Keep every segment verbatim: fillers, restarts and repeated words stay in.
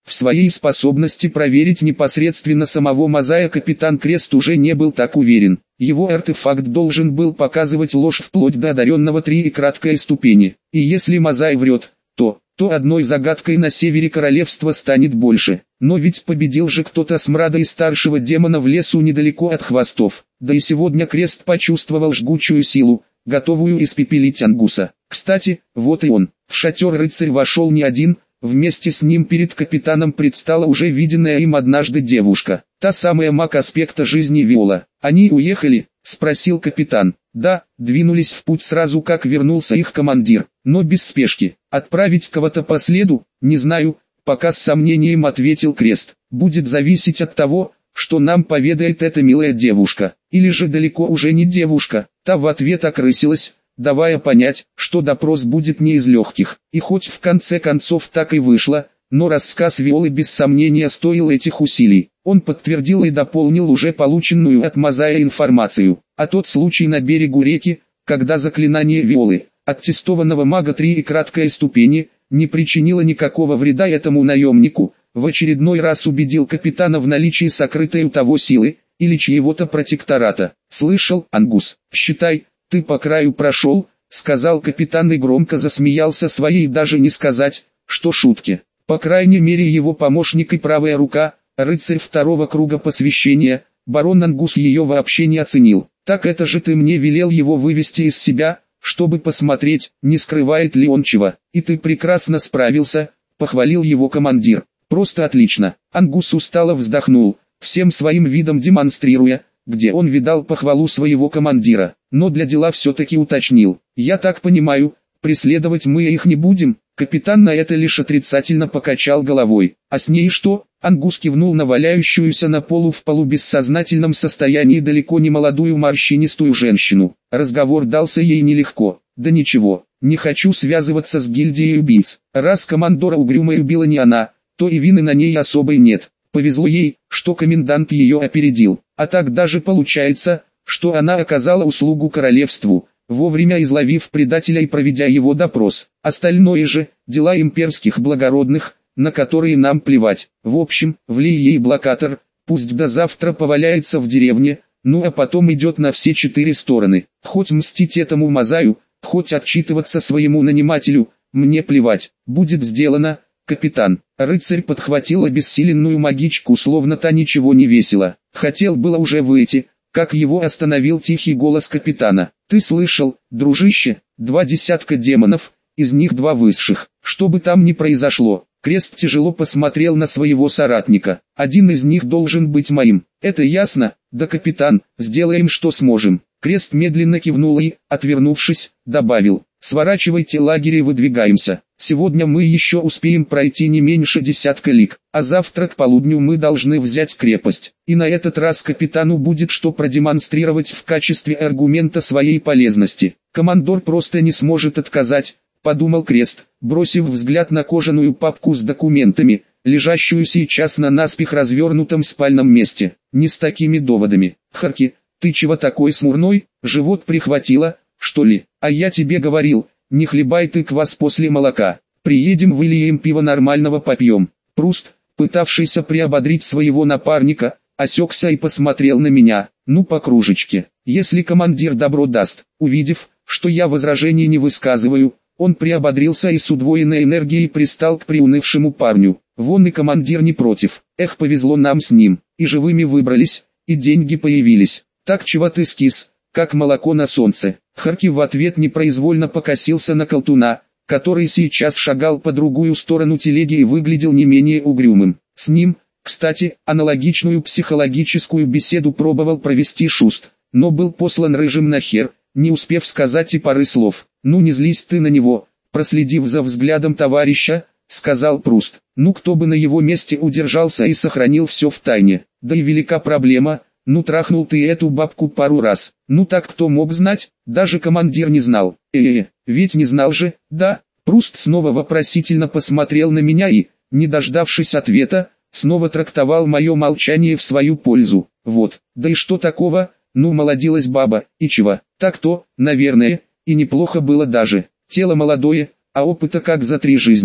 В своей способности проверить непосредственно самого Мазая капитан Крест уже не был так уверен. Его артефакт должен был показывать ложь вплоть до одаренного три и краткой ступени. И если Мазай врет, то, то одной загадкой на севере королевства станет больше. Но ведь победил же кто-то смрада и старшего демона в лесу недалеко от хвостов. Да и сегодня Крест почувствовал жгучую силу, готовую испепелить Ангуса. Кстати, вот и он. В шатер рыцарь вошел не один. Вместе с ним перед капитаном предстала уже виденная им однажды девушка, та самая маг аспекта жизни Виола. «Они уехали?» – спросил капитан. «Да, двинулись в путь сразу как вернулся их командир, но без спешки. Отправить кого-то по следу? Не знаю», – пока с сомнением ответил Крест. «Будет зависеть от того, что нам поведает эта милая девушка. Или же далеко уже не девушка». Та в ответ окрысилась, давая понять, что допрос будет не из легких. И хоть в конце концов так и вышло, но рассказ Виолы без сомнения стоил этих усилий. Он подтвердил и дополнил уже полученную от Мазая информацию. А тот случай на берегу реки, когда заклинание Виолы, аттестованного мага три и краткой ступени, не причинило никакого вреда этому наемнику, в очередной раз убедил капитана в наличии сокрытой у того силы, или чьего-то протектората. «Слышал, Ангус, считай, ты по краю прошел», — сказал капитан и громко засмеялся своей даже не сказать, что шутки. По крайней мере его помощник и правая рука, рыцарь второго круга посвящения, барон Ангус ее вообще не оценил. «Так это же ты мне велел его вывести из себя, чтобы посмотреть, не скрывает ли он чего. И ты прекрасно справился», — похвалил его командир. «Просто отлично». Ангус устало вздохнул, всем своим видом демонстрируя, где он видал похвалу своего командира, но для дела все-таки уточнил. «Я так понимаю, преследовать мы их не будем?» Капитан на это лишь отрицательно покачал головой. «А с ней что?» Ангус кивнул на валяющуюся на полу в полубессознательном состоянии далеко не молодую морщинистую женщину. Разговор дался ей нелегко. «Да ничего, не хочу связываться с гильдией убийц. Раз командора угрюмой убила не она, то и вины на ней особой нет. Повезло ей, что комендант ее опередил. А так даже получается, что она оказала услугу королевству, вовремя изловив предателя и проведя его допрос. Остальное же – дела имперских благородных, на которые нам плевать. В общем, влей ей блокатор, пусть до завтра поваляется в деревне, ну а потом идет на все четыре стороны. Хоть мстить этому Мазаю, хоть отчитываться своему нанимателю, мне плевать. Будет сделано, капитан». Рыцарь подхватил обессиленную магичку, словно та ничего не весила. Хотел было уже выйти, как его остановил тихий голос капитана. «Ты слышал, дружище, два десятка демонов, из них два высших. Что бы там ни произошло». Крест тяжело посмотрел на своего соратника. «Один из них должен быть моим. Это ясно?» «Да, капитан, сделаем что сможем». Крест медленно кивнул и, отвернувшись, добавил: «Сворачивайте лагерь и выдвигаемся. Сегодня мы еще успеем пройти не меньше десятка лиг, а завтра к полудню мы должны взять крепость. И на этот раз капитану будет что продемонстрировать в качестве аргумента своей полезности. Командор просто не сможет отказать», — подумал Крест, бросив взгляд на кожаную папку с документами, лежащую сейчас на наспех развернутом спальном месте. «Не с такими доводами. Харки, ты чего такой смурной, живот прихватило, что ли? А я тебе говорил, не хлебай ты квас после молока. Приедем, вылием пиво нормального попьем». Пруст, пытавшийся приободрить своего напарника, осекся и посмотрел на меня. «Ну по кружечке, если командир добро даст». Увидев, что я возражений не высказываю, он приободрился и с удвоенной энергией пристал к приунывшему парню. Вон и командир не против. Эх, повезло нам с ним. И живыми выбрались, и деньги появились. «Так чего ты скис, как молоко на солнце?» Харки в ответ непроизвольно покосился на колтуна, который сейчас шагал по другую сторону телеги и выглядел не менее угрюмым. С ним, кстати, аналогичную психологическую беседу пробовал провести Шуст, но был послан рыжим нахер, не успев сказать и пары слов. «Ну не злись ты на него», проследив за взглядом товарища, сказал Пруст. «Ну кто бы на его месте удержался и сохранил все в тайне. Да и велика проблема. Ну трахнул ты эту бабку пару раз. Ну так кто мог знать? Даже командир не знал». «Э-э, ведь не знал же, да?» Пруст снова вопросительно посмотрел на меня и, не дождавшись ответа, снова трактовал мое молчание в свою пользу. «Вот, да и что такого? Ну молодилась баба, и чего? Так-то, наверное, и неплохо было даже. Тело молодое, а опыта как за три жизни.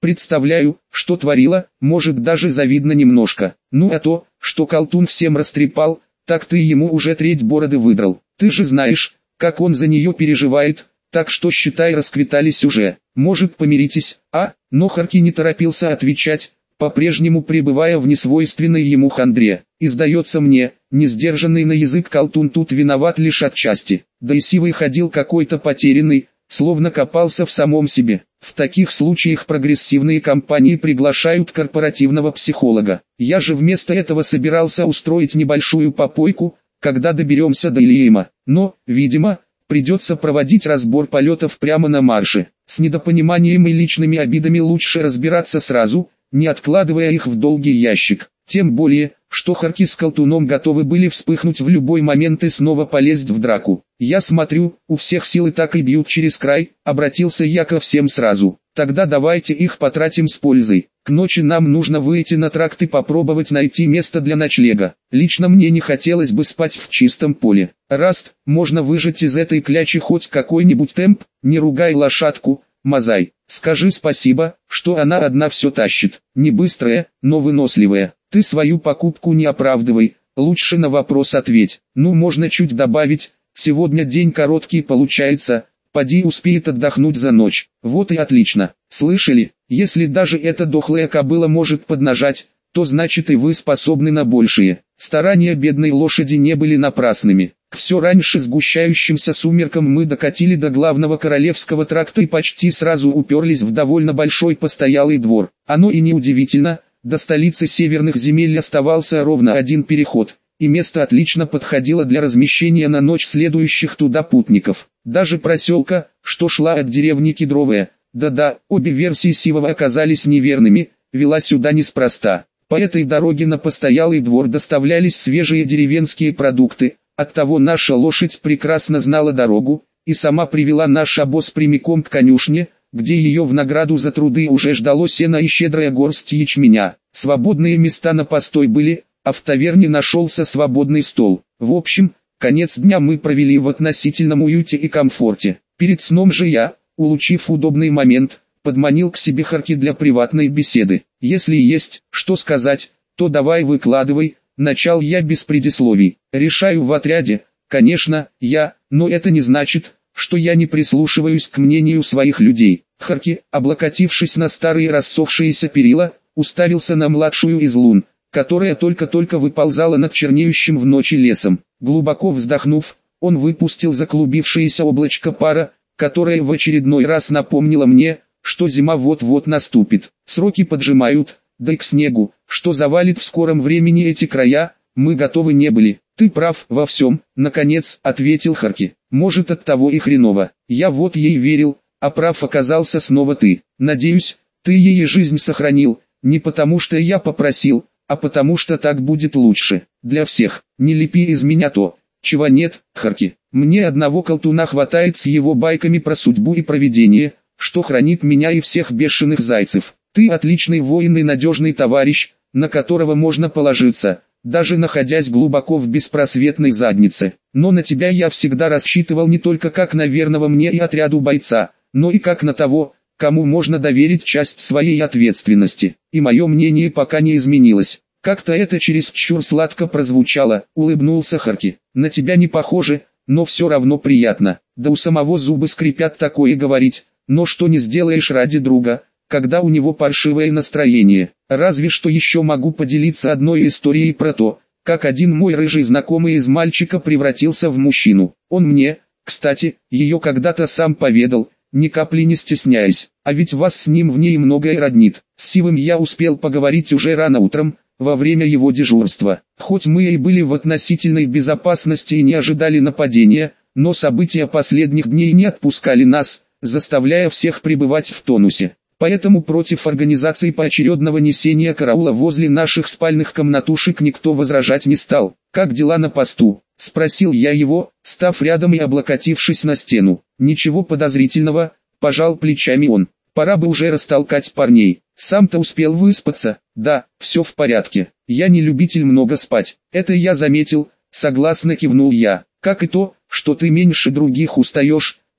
Представляю, что творила, может даже завидно немножко. Ну а то, что колтун всем растрепал, так ты ему уже треть бороды выдрал. Ты же знаешь, как он за нее переживает, так что считай, расквитались уже. Может, помиритесь, а? Но Харки не торопился отвечать, по-прежнему пребывая в несвойственной ему хандре. И сдается мне, несдержанный на язык колтун тут виноват лишь отчасти. Да и сивый ходил какой-то потерянный, словно копался в самом себе. В таких случаях прогрессивные компании приглашают корпоративного психолога. Я же вместо этого собирался устроить небольшую попойку, когда доберемся до Ильима. Но, видимо, придется проводить разбор полетов прямо на марше. С недопониманием и личными обидами лучше разбираться сразу, не откладывая их в долгий ящик. Тем более, что Харки с колтуном готовы были вспыхнуть в любой момент и снова полезть в драку. «Я смотрю, у всех силы так и бьют через край», — обратился я ко всем сразу. «Тогда давайте их потратим с пользой. К ночи нам нужно выйти на тракт и попробовать найти место для ночлега. Лично мне не хотелось бы спать в чистом поле. Раст, можно выжать из этой клячи хоть какой-нибудь темп, не ругай лошадку, Мазай. Скажи спасибо, что она одна все тащит. Не быстрая, но выносливая. Ты свою покупку не оправдывай, лучше на вопрос ответь. Ну можно чуть добавить, сегодня день короткий получается, поди успеет отдохнуть за ночь. Вот и отлично. Слышали, если даже эта дохлая кобыла может поднажать, то значит и вы способны на большее. Старания бедной лошади не были напрасными. К все раньше сгущающимся сумеркам мы докатили до главного королевского тракта и почти сразу уперлись в довольно большой постоялый двор. Оно и не удивительно, до столицы северных земель оставался ровно один переход, и место отлично подходило для размещения на ночь следующих туда путников. Даже проселка, что шла от деревни Кедровая, да-да, обе версии Сивова оказались неверными, вела сюда неспроста. По этой дороге на постоялый двор доставлялись свежие деревенские продукты, оттого наша лошадь прекрасно знала дорогу, и сама привела наш обоз прямиком к конюшне, где ее в награду за труды уже ждало сено и щедрая горсть ячменя. Свободные места на постой были, а в таверне нашелся свободный стол. В общем, конец дня мы провели в относительном уюте и комфорте. Перед сном же я, улучив удобный момент, подманил к себе Харки для приватной беседы. Если есть, что сказать, то давай выкладывай, начал я без предисловий. Решаю в отряде, конечно, я, но это не значит, что я не прислушиваюсь к мнению своих людей. Харки, облокотившись на старые рассохшиеся перила, уставился на младшую из лун, которая только-только выползала над чернеющим в ночи лесом. Глубоко вздохнув, он выпустил заклубившееся облачко пара, которое в очередной раз напомнило мне, что зима вот-вот наступит. Сроки поджимают, да и к снегу, что завалит в скором времени эти края, мы готовы не были. Ты прав во всем, наконец, ответил Харки. Может, от того и хреново. Я вот ей верил, а прав оказался снова ты. Надеюсь, ты ей жизнь сохранил, не потому что я попросил, а потому что так будет лучше. Для всех. Не лепи из меня то, чего нет, Харки. Мне одного колтуна хватает с его байками про судьбу и провидение, что хранит меня и всех бешеных зайцев. Ты отличный воин и надежный товарищ, на которого можно положиться, даже находясь глубоко в беспросветной заднице. Но на тебя я всегда рассчитывал не только как на верного мне и отряду бойца, но и как на того, кому можно доверить часть своей ответственности. И мое мнение пока не изменилось. Как-то это чересчур сладко прозвучало, улыбнулся Харки. На тебя не похоже, но все равно приятно. Да у самого зубы скрипят такое говорить, но что не сделаешь ради друга, когда у него паршивое настроение. Разве что еще могу поделиться одной историей про то, как один мой рыжий знакомый из мальчика превратился в мужчину. Он мне, кстати, ее когда-то сам поведал, ни капли не стесняясь. А ведь вас с ним в ней многое роднит. С Сивым я успел поговорить уже рано утром, во время его дежурства. Хоть мы и были в относительной безопасности и не ожидали нападения, но события последних дней не отпускали нас, заставляя всех пребывать в тонусе. Поэтому против организации поочередного несения караула возле наших спальных комнатушек никто возражать не стал. «Как дела на посту?» – спросил я его, став рядом и облокотившись на стену. «Ничего подозрительного», – пожал плечами он. «Пора бы уже растолкать парней. Сам-то успел выспаться?» «Да, все в порядке. Я не любитель много спать. Это я заметил», – согласно кивнул я. «Как и то, что ты меньше других устаешь», –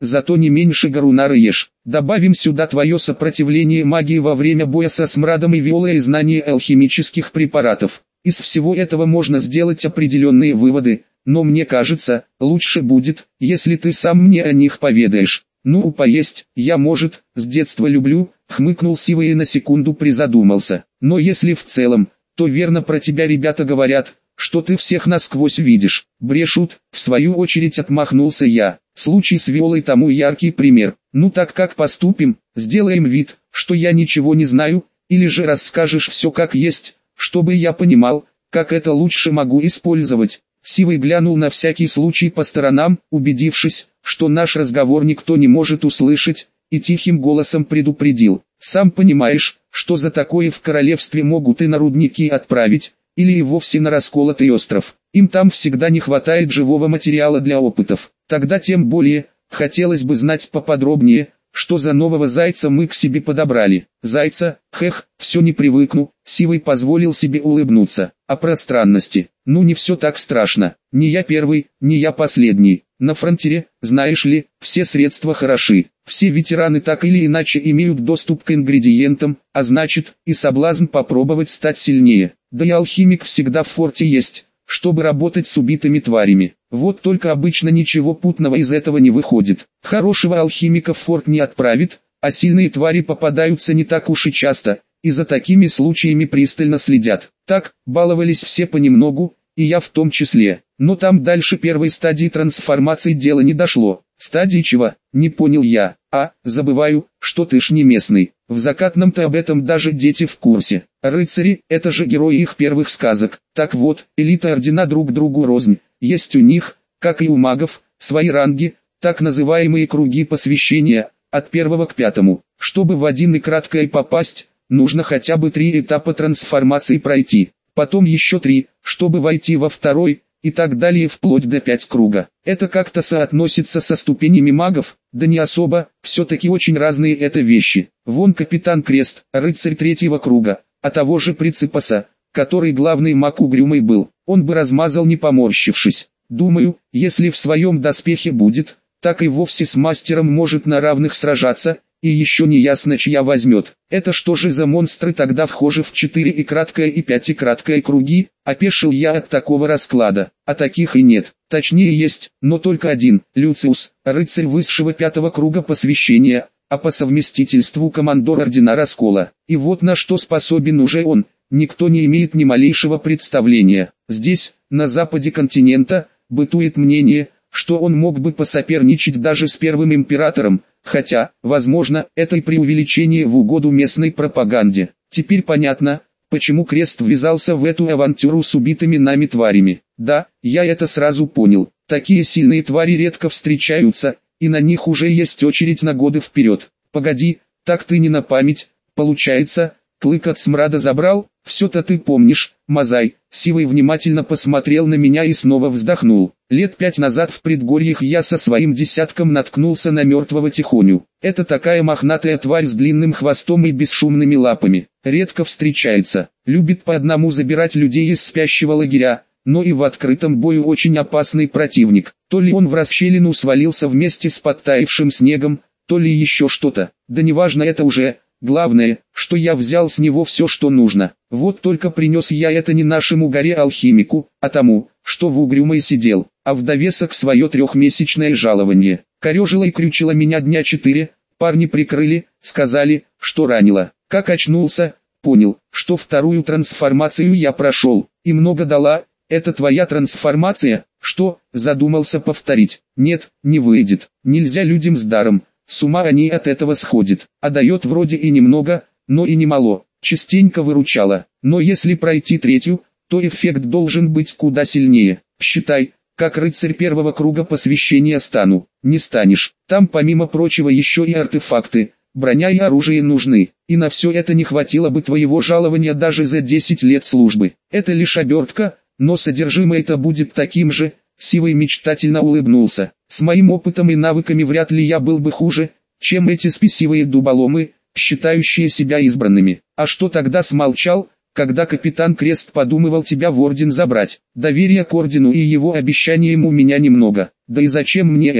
зато не меньше гарунара ешь. Добавим сюда твое сопротивление магии во время боя со смрадом и виолой и знание алхимических препаратов. Из всего этого можно сделать определенные выводы, но мне кажется, лучше будет, если ты сам мне о них поведаешь. Ну, поесть, я, может, с детства люблю, хмыкнул Сивый и на секунду призадумался. Но если в целом, то верно про тебя ребята говорят, что ты всех насквозь видишь. Брешут, в свою очередь отмахнулся я. Случай с Виолой тому яркий пример. Ну так как поступим, сделаем вид, что я ничего не знаю, или же расскажешь все как есть, чтобы я понимал, как это лучше могу использовать. Сивый глянул на всякий случай по сторонам, убедившись, что наш разговор никто не может услышать, и тихим голосом предупредил. Сам понимаешь, что за такое в королевстве могут и на рудники отправить, или и вовсе на расколотый остров. Им там всегда не хватает живого материала для опытов. Тогда тем более, хотелось бы знать поподробнее, что за нового зайца мы к себе подобрали. Зайца, хех, все не привыкну, Сивый позволил себе улыбнуться. О пространности, ну не все так страшно, не я первый, не я последний. На фронтире, знаешь ли, все средства хороши. Все ветераны так или иначе имеют доступ к ингредиентам, а значит, и соблазн попробовать стать сильнее. Да и алхимик всегда в форте есть, чтобы работать с убитыми тварями. Вот только обычно ничего путного из этого не выходит. Хорошего алхимика в форт не отправит, а сильные твари попадаются не так уж и часто, и за такими случаями пристально следят. Так, баловались все понемногу, и я в том числе. Но там дальше первой стадии трансформации дело не дошло. Стадии чего? Не понял я. А, забываю, что ты ж не местный. В Закатном-то об этом даже дети в курсе. Рыцари, это же герои их первых сказок. Так вот, элита ордена друг другу рознь. Есть у них, как и у магов, свои ранги, так называемые круги посвящения, от первого к пятому. Чтобы в один и краткое попасть, нужно хотя бы три этапа трансформации пройти. Потом еще три, чтобы войти во второй, и так далее вплоть до пять круга. Это как-то соотносится со ступенями магов? Да не особо, все-таки очень разные это вещи. Вон капитан Крест, рыцарь третьего круга, а того же Приципаса, который главный маг угрюмый был, он бы размазал не поморщившись. Думаю, если в своем доспехе будет, так и вовсе с мастером может на равных сражаться, и еще не ясно чья возьмет. Это что же за монстры тогда вхожи в четыре и краткое и пять и краткое круги? Опешил я от такого расклада. А таких и нет. Точнее есть, но только один. Люциус, рыцарь высшего пятого круга посвящения, а по совместительству командор ордена Раскола. И вот на что способен уже он, никто не имеет ни малейшего представления. Здесь, на западе континента, бытует мнение, что он мог бы посоперничать даже с первым императором, хотя, возможно, это и преувеличение в угоду местной пропаганде. Теперь понятно, почему Крест ввязался в эту авантюру с убитыми нами тварями. Да, я это сразу понял. Такие сильные твари редко встречаются, и на них уже есть очередь на годы вперед. Погоди, так ты не на память, получается, клык от смрада забрал? Все-то ты помнишь, Мазай. Сивый внимательно посмотрел на меня и снова вздохнул. Лет пять назад в предгорьях я со своим десятком наткнулся на мертвого Тихоню. Это такая мохнатая тварь с длинным хвостом и бесшумными лапами. Редко встречается. Любит по одному забирать людей из спящего лагеря, но и в открытом бою очень опасный противник. То ли он в расщелину свалился вместе с подтаившим снегом, то ли еще что-то. Да неважно это уже. Главное, что я взял с него все, что нужно. Вот только принес я это не нашему горе-алхимику, а тому, что в угрюмой сидел, а в довесок свое трехмесячное жалование. Корежило и крючило меня дня четыре, парни прикрыли, сказали, что ранило. Как очнулся, понял, что вторую трансформацию я прошел, и много дала. Это твоя трансформация? Что, задумался повторить? Нет, не выйдет, нельзя людям с даром. С ума они от этого сходят, а дает вроде и немного, но и немало, частенько выручало. Но если пройти третью, то эффект должен быть куда сильнее. Считай, как рыцарь первого круга посвящения стану. Не станешь, там помимо прочего еще и артефакты, броня и оружие нужны, и на все это не хватило бы твоего жалования даже за десять лет службы. Это лишь обертка, но содержимое-то будет таким же. Сивый мечтательно улыбнулся. С моим опытом и навыками вряд ли я был бы хуже, чем эти спесивые дуболомы, считающие себя избранными. А что тогда смолчал, когда капитан Крест подумывал тебя в орден забрать? Доверия к ордену и его обещаниям у меня немного. Да и зачем мне это?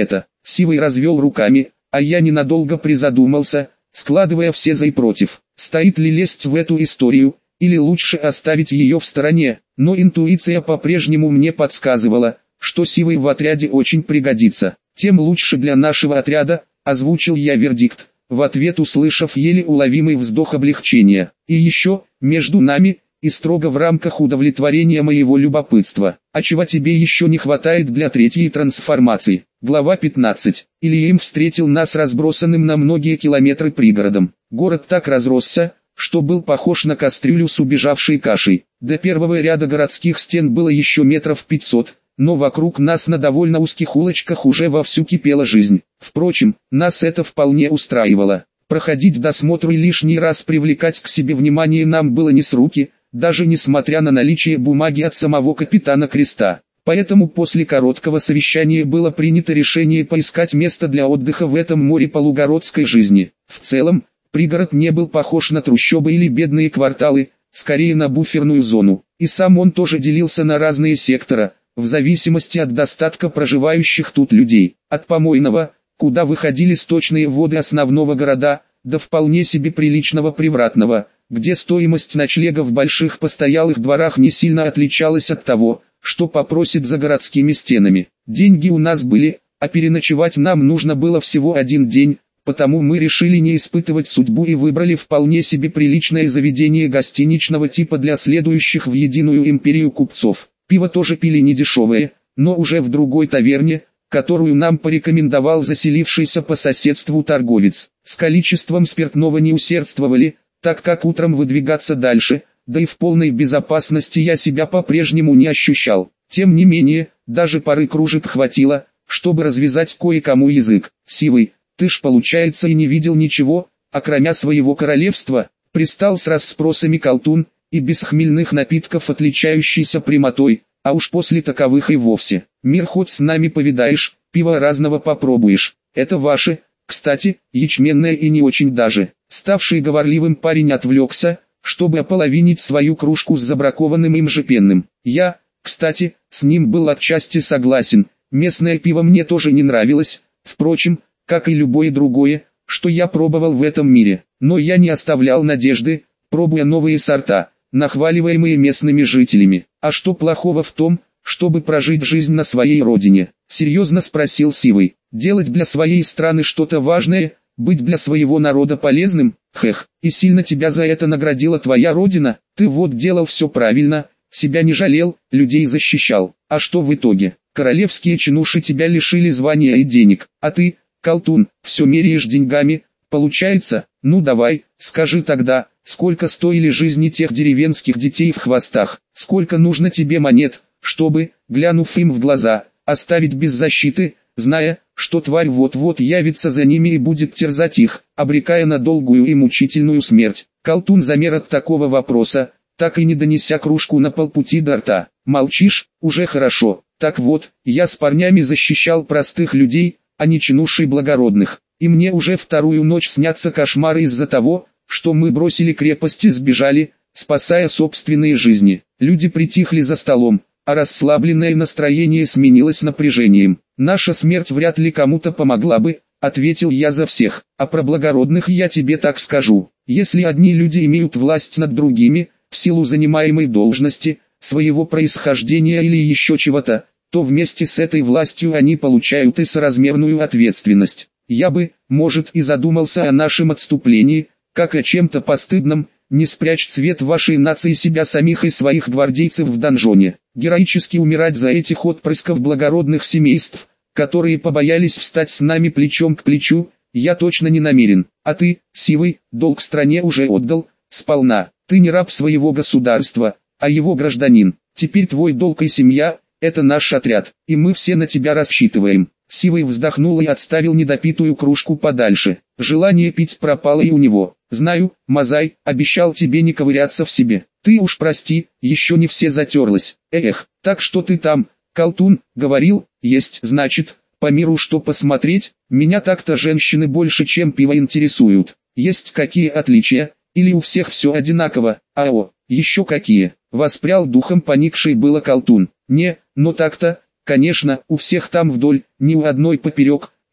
Сивый развел руками, а я ненадолго призадумался, складывая все за и против. Стоит ли лезть в эту историю, или лучше оставить ее в стороне, но интуиция по-прежнему мне подсказывала, что Сивый в отряде очень пригодится. Тем лучше для нашего отряда, озвучил я вердикт, в ответ услышав еле уловимый вздох облегчения. И еще, между нами, и строго в рамках удовлетворения моего любопытства. А чего тебе еще не хватает для третьей трансформации? Глава пятнадцать. Ильим встретил нас разбросанным на многие километры пригородом. Город так разросся, что был похож на кастрюлю с убежавшей кашей. До первого ряда городских стен было еще метров пятьсот, но вокруг нас на довольно узких улочках уже вовсю кипела жизнь. Впрочем, нас это вполне устраивало. Проходить досмотр и лишний раз привлекать к себе внимание нам было не с руки, даже несмотря на наличие бумаги от самого капитана Креста. Поэтому после короткого совещания было принято решение поискать место для отдыха в этом море полугородской жизни. В целом, пригород не был похож на трущобы или бедные кварталы, скорее на буферную зону. И сам он тоже делился на разные сектора, в зависимости от достатка проживающих тут людей. От помойного, куда выходили сточные воды основного города, до вполне себе приличного привратного, где стоимость ночлега в больших постоялых дворах не сильно отличалась от того, что попросит за городскими стенами. Деньги у нас были, а переночевать нам нужно было всего один день, потому мы решили не испытывать судьбу и выбрали вполне себе приличное заведение гостиничного типа для следующих в единую империю купцов. Пиво тоже пили недешевое, но уже в другой таверне, которую нам порекомендовал заселившийся по соседству торговец. С количеством спиртного не усердствовали, так как утром выдвигаться дальше, да и в полной безопасности я себя по-прежнему не ощущал. Тем не менее, даже пары кружек хватило, чтобы развязать кое-кому язык. Сивый, ты ж получается и не видел ничего, окромя своего королевства, пристал с расспросами колтун, и без хмельных напитков отличающийся прямотой, а уж после таковых и вовсе. Мир хоть с нами повидаешь, пиво разного попробуешь, это ваше, кстати, ячменное и не очень даже. Ставший говорливым парень отвлекся, чтобы ополовинить свою кружку с забракованным им же пенным. Я, кстати, с ним был отчасти согласен, местное пиво мне тоже не нравилось, впрочем, как и любое другое, что я пробовал в этом мире. Но я не оставлял надежды, пробуя новые сорта, нахваливаемые местными жителями. А что плохого в том, чтобы прожить жизнь на своей родине? Серьезно спросил Сивый. Делать для своей страны что-то важное, быть для своего народа полезным, хех, и сильно тебя за это наградила твоя родина, ты вот делал все правильно, себя не жалел, людей защищал. А что в итоге? Королевские чинуши тебя лишили звания и денег, а ты, колтун, все меряешь деньгами, получается? Ну давай, скажи тогда, сколько стоили жизни тех деревенских детей в хвостах, сколько нужно тебе монет, чтобы, глянув им в глаза, оставить без защиты, зная, что тварь вот-вот явится за ними и будет терзать их, обрекая на долгую и мучительную смерть. Колтун замер от такого вопроса, так и не донеся кружку на полпути до рта. Молчишь, уже хорошо. Так вот, я с парнями защищал простых людей, а не чинушей благородных. И мне уже вторую ночь снятся кошмары из-за того, что мы бросили крепость и сбежали, спасая собственные жизни. Люди притихли за столом, а расслабленное настроение сменилось напряжением. «Наша смерть вряд ли кому-то помогла бы», — ответил я за всех. «А про благородных я тебе так скажу. Если одни люди имеют власть над другими, в силу занимаемой должности, своего происхождения или еще чего-то, то вместе с этой властью они получают и соразмерную ответственность. Я бы, может, и задумался о нашем отступлении, как о чем-то постыдном. Не спрячь цвет вашей нации себя самих и своих гвардейцев в донжоне. Героически умирать за этих отпрысков благородных семейств, которые побоялись встать с нами плечом к плечу, я точно не намерен. А ты, Сивый, долг стране уже отдал, сполна. Ты не раб своего государства, а его гражданин. Теперь твой долг и семья – это наш отряд, и мы все на тебя рассчитываем». Сивый вздохнул и отставил недопитую кружку подальше. Желание пить пропало и у него. «Знаю, Мазай, обещал тебе не ковыряться в себе. Ты уж прости, еще не все затерлось. Эх, так что ты там, колтун, говорил, есть, значит, по миру что посмотреть? Меня так-то женщины больше, чем пиво, интересуют. Есть какие отличия? Или у всех все одинаково? Ао, еще какие?» Воспрял духом поникший было колтун. «Не, но так-то, конечно, у всех там вдоль, ни у одной поперек,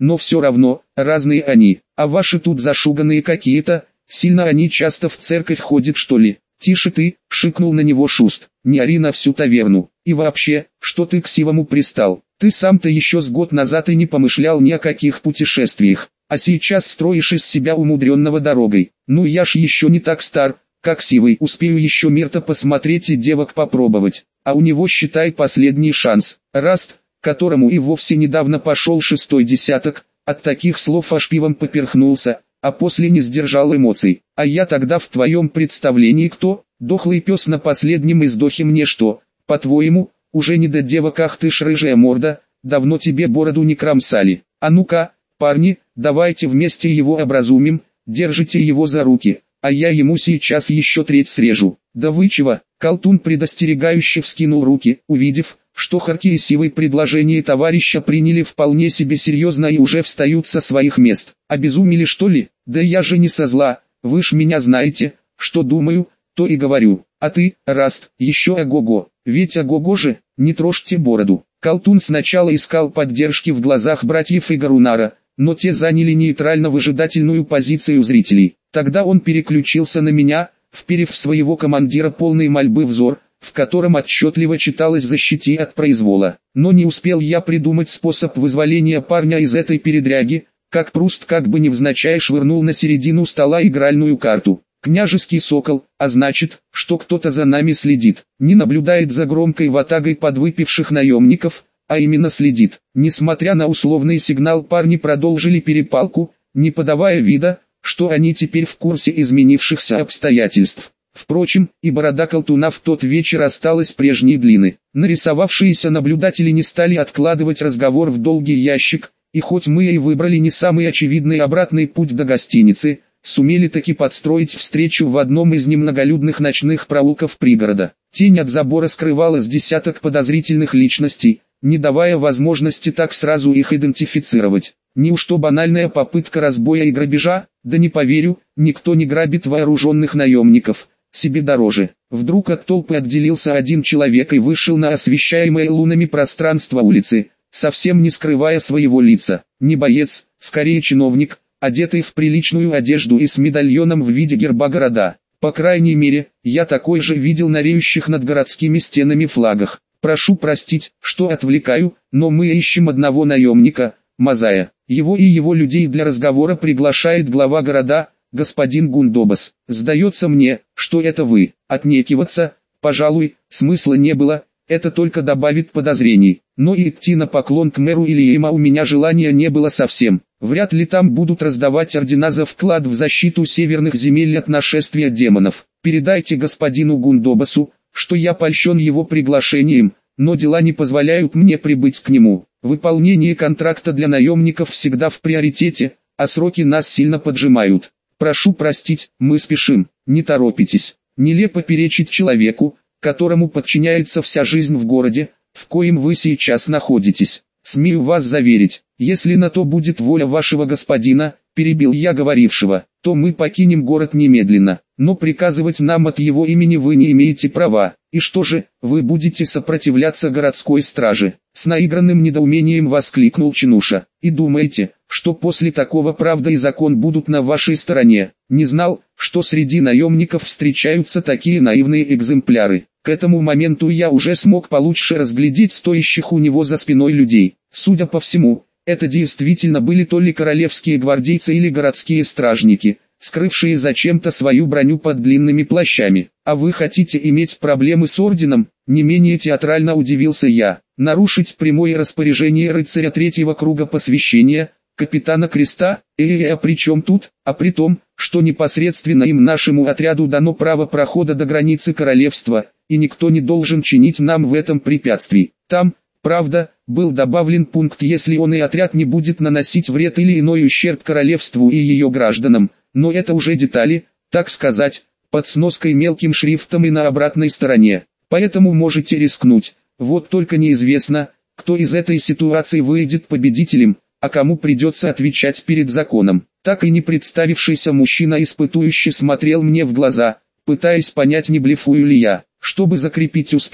но все равно, разные они, а ваши тут зашуганные какие-то, сильно они часто в церковь ходят что ли? Тише ты, шикнул на него Шуст, не ори на всю таверну, и вообще, что ты к сивому пристал? Ты сам-то еще с год назад и не помышлял ни о каких путешествиях, а сейчас строишь из себя умудренного дорогой. Ну я ж еще не так стар, как сивый, успею еще мир-то посмотреть и девок попробовать, а у него считай последний шанс. Раст, которому и вовсе недавно пошел шестой десяток, от таких слов аж пивом поперхнулся, а после не сдержал эмоций. А я тогда в твоем представлении кто? Дохлый пес на последнем издохе мне что? По-твоему, уже не до девок, ах ты ж рыжая морда, давно тебе бороду не кромсали. А ну-ка, парни, давайте вместе его образумим, держите его за руки, а я ему сейчас еще треть срежу. Да вы чего? Колтун предостерегающе вскинул руки, увидев, что Харки и Сивый предложение товарища приняли вполне себе серьезно и уже встают со своих мест. Обезумели что ли? Да я же не со зла, вы ж меня знаете, что думаю, то и говорю. А ты, Раст, еще ого-го, ведь ого-го же, не трожьте бороду. Колтун сначала искал поддержки в глазах братьев и Гарунара, но те заняли нейтрально-выжидательную позицию зрителей. Тогда он переключился на меня, вперев в своего командира полной мольбы взор, в котором отчетливо читалось «защити от произвола». Но не успел я придумать способ вызволения парня из этой передряги, как Пруст как бы невзначай швырнул на середину стола игральную карту. Княжеский сокол, а значит, что кто-то за нами следит, не наблюдает за громкой ватагой подвыпивших наемников, а именно следит. Несмотря на условный сигнал, парни продолжили перепалку, не подавая вида, что они теперь в курсе изменившихся обстоятельств. Впрочем, и борода колтуна в тот вечер осталась прежней длины. Нарисовавшиеся наблюдатели не стали откладывать разговор в долгий ящик, и хоть мы и выбрали не самый очевидный обратный путь до гостиницы, сумели таки подстроить встречу в одном из немноголюдных ночных проулков пригорода. Тень от забора скрывала с десяток подозрительных личностей, не давая возможности так сразу их идентифицировать. Неужто банальная попытка разбоя и грабежа? Да не поверю, никто не грабит вооруженных наемников, себе дороже. Вдруг от толпы отделился один человек и вышел на освещаемое лунами пространство улицы, совсем не скрывая своего лица. Не боец, скорее чиновник, одетый в приличную одежду и с медальоном в виде герба города. По крайней мере, я такой же видел на реющих над городскими стенами флагах. Прошу простить, что отвлекаю, но мы ищем одного наемника, Мазая. Его и его людей для разговора приглашает глава города, господин Гундобас. Сдается мне, что это вы. Отнекиваться, пожалуй, смысла не было, это только добавит подозрений. Но и идти на поклон к мэру Ильяма у меня желания не было совсем. Вряд ли там будут раздавать ордена за вклад в защиту северных земель от нашествия демонов. Передайте господину Гундобасу, что я польщен его приглашением, но дела не позволяют мне прибыть к нему. Выполнение контракта для наемников всегда в приоритете, а сроки нас сильно поджимают. Прошу простить, мы спешим, не торопитесь. Нелепо перечить человеку, которому подчиняется вся жизнь в городе, в коем вы сейчас находитесь. Смею вас заверить, если на то будет воля вашего господина, перебил я говорившего, то мы покинем город немедленно, но приказывать нам от его имени вы не имеете права. И что же, вы будете сопротивляться городской страже? С наигранным недоумением воскликнул Чинуша. И думаете, что после такого правда и закон будут на вашей стороне? Не знал, что среди наемников встречаются такие наивные экземпляры. К этому моменту я уже смог получше разглядеть стоящих у него за спиной людей. Судя по всему, это действительно были то ли королевские гвардейцы или городские стражники, скрывшие зачем-то свою броню под длинными плащами. А вы хотите иметь проблемы с орденом? Не менее театрально удивился я. Нарушить прямое распоряжение рыцаря третьего круга посвящения, капитана Креста? Э-э, а при чем тут? А при том, что непосредственно им нашему отряду дано право прохода до границы королевства, и никто не должен чинить нам в этом препятствий. Там, правда, был добавлен пункт, если он и отряд не будет наносить вред или иной ущерб королевству и ее гражданам, но это уже детали, так сказать, под сноской мелким шрифтом и на обратной стороне. Поэтому можете рискнуть, вот только неизвестно, кто из этой ситуации выйдет победителем, а кому придется отвечать перед законом. Так и не представившийся мужчина испытующе смотрел мне в глаза, пытаясь понять, не блефую ли я. Чтобы закрепить успех,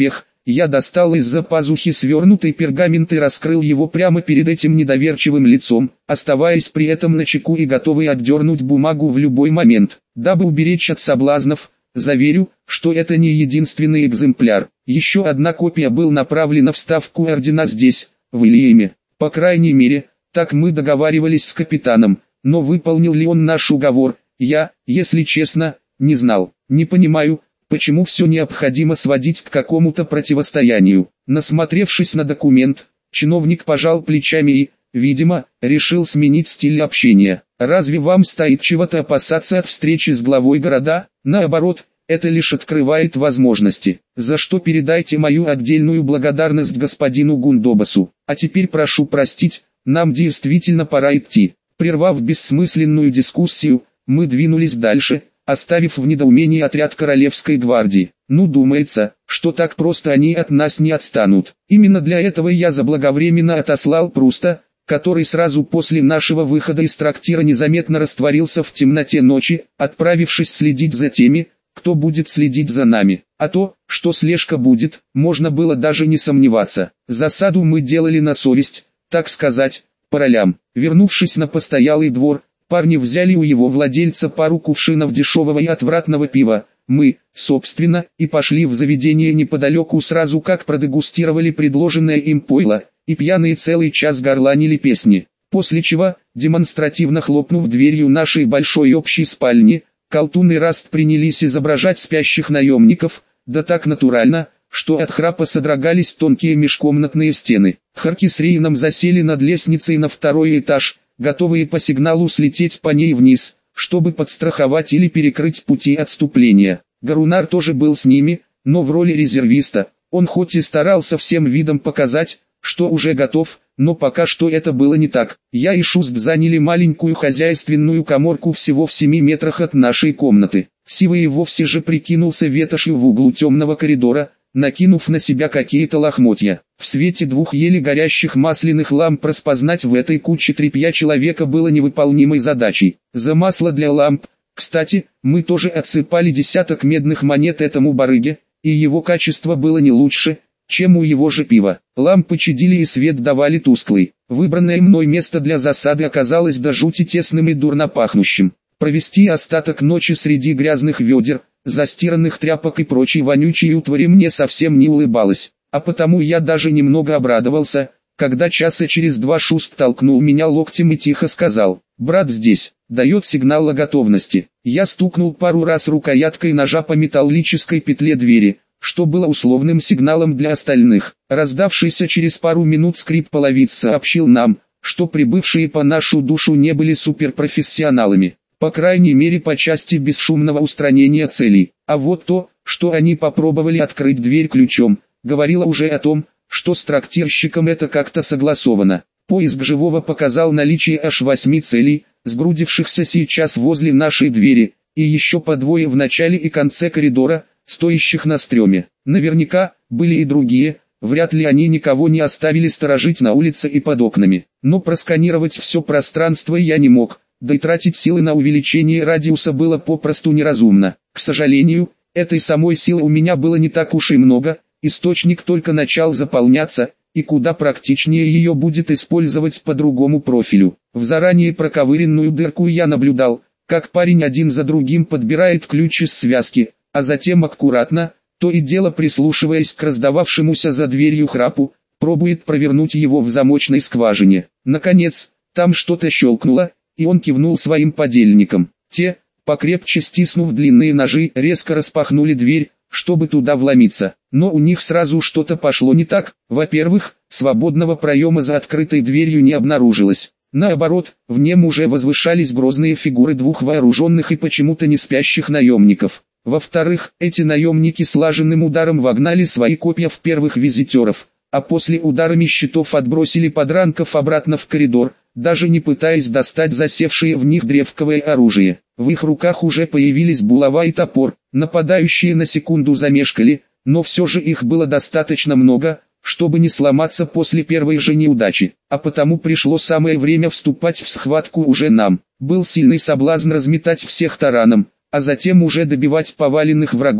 Я достал из-за пазухи свернутый пергамент и раскрыл его прямо перед этим недоверчивым лицом, оставаясь при этом начеку и готовый отдернуть бумагу в любой момент, дабы уберечь от соблазнов. Заверю, что это не единственный экземпляр. Еще одна копия был направлена в ставку ордена здесь, в Ильеме. По крайней мере, так мы договаривались с капитаном, но выполнил ли он наш уговор, я, если честно, не знал. Не понимаю, почему все необходимо сводить к какому-то противостоянию. Насмотревшись на документ, чиновник пожал плечами и, видимо, решил сменить стиль общения. Разве вам стоит чего-то опасаться от встречи с главой города? Наоборот, это лишь открывает возможности, за что передайте мою отдельную благодарность господину Гундобасу. А теперь прошу простить, нам действительно пора идти. Прервав бессмысленную дискуссию, мы двинулись дальше, оставив в недоумении отряд Королевской гвардии. Ну, думается, что так просто они от нас не отстанут. Именно для этого я заблаговременно отослал Пруста, который сразу после нашего выхода из трактира незаметно растворился в темноте ночи, отправившись следить за теми, кто будет следить за нами. А то, что слежка будет, можно было даже не сомневаться. Засаду мы делали на совесть, так сказать, по ролям. Вернувшись на постоялый двор, парни взяли у его владельца пару кувшинов дешевого и отвратного пива. Мы, собственно, и пошли в заведение неподалеку сразу как продегустировали предложенное им пойло, и пьяные целый час горланили песни. После чего, демонстративно хлопнув дверью нашей большой общей спальни, Колтун и Раст принялись изображать спящих наемников, да так натурально, что от храпа содрогались тонкие межкомнатные стены. Харки с Рейном засели над лестницей на второй этаж, готовые по сигналу слететь по ней вниз, чтобы подстраховать или перекрыть пути отступления. Гарунар тоже был с ними, но в роли резервиста. Он хоть и старался всем видом показать, что уже готов, но пока что это было не так. Я и Шуст заняли маленькую хозяйственную каморку всего в семи метрах от нашей комнаты. Сивый и вовсе же прикинулся ветошью в углу темного коридора, накинув на себя какие-то лохмотья. В свете двух еле горящих масляных ламп распознать в этой куче тряпья человека было невыполнимой задачей. За масло для ламп, кстати, мы тоже отсыпали десяток медных монет этому барыге, и его качество было не лучше, чем у его же пива. Лампы чадили и свет давали тусклый. Выбранное мной место для засады оказалось до жути тесным и дурно пахнущим. Провести остаток ночи среди грязных ведер, застиранных тряпок и прочей вонючей утвари мне совсем не улыбалось, а потому я даже немного обрадовался, когда часа через два Шуст толкнул меня локтем и тихо сказал: «Брат здесь, дает сигнал о готовности». Я стукнул пару раз рукояткой ножа по металлической петле двери, что было условным сигналом для остальных. Раздавшийся через пару минут скрип половиц сообщил нам, что прибывшие по нашу душу не были суперпрофессионалами, по крайней мере по части бесшумного устранения целей. А вот то, что они попробовали открыть дверь ключом, говорило уже о том, что с трактирщиком это как-то согласовано. Поиск живого показал наличие аж восьми целей, сгрудившихся сейчас возле нашей двери, и еще по двое в начале и конце коридора, стоящих на стреме. Наверняка, были и другие, вряд ли они никого не оставили сторожить на улице и под окнами. Но просканировать все пространство я не мог, да и тратить силы на увеличение радиуса было попросту неразумно. К сожалению, этой самой силы у меня было не так уж и много, источник только начал заполняться, и куда практичнее ее будет использовать по другому профилю. В заранее проковыренную дырку я наблюдал, как парень один за другим подбирает ключ из связки, а затем аккуратно, то и дело прислушиваясь к раздававшемуся за дверью храпу, пробует провернуть его в замочной скважине. Наконец, там что-то щелкнуло, и он кивнул своим подельникам. Те, покрепче стиснув длинные ножи, резко распахнули дверь, чтобы туда вломиться. Но у них сразу что-то пошло не так. Во-первых, свободного проема за открытой дверью не обнаружилось. Наоборот, в нем уже возвышались грозные фигуры двух вооруженных и почему-то не спящих наемников. Во-вторых, эти наемники слаженным ударом вогнали свои копья в первых визитеров, а после ударами щитов отбросили подранков обратно в коридор, даже не пытаясь достать засевшие в них древковое оружие. В их руках уже появились булава и топор. Нападающие на секунду замешкали, но все же их было достаточно много, чтобы не сломаться после первой же неудачи, а потому пришло самое время вступать в схватку уже нам. Был сильный соблазн разметать всех тараном, а затем уже добивать поваленных врагов,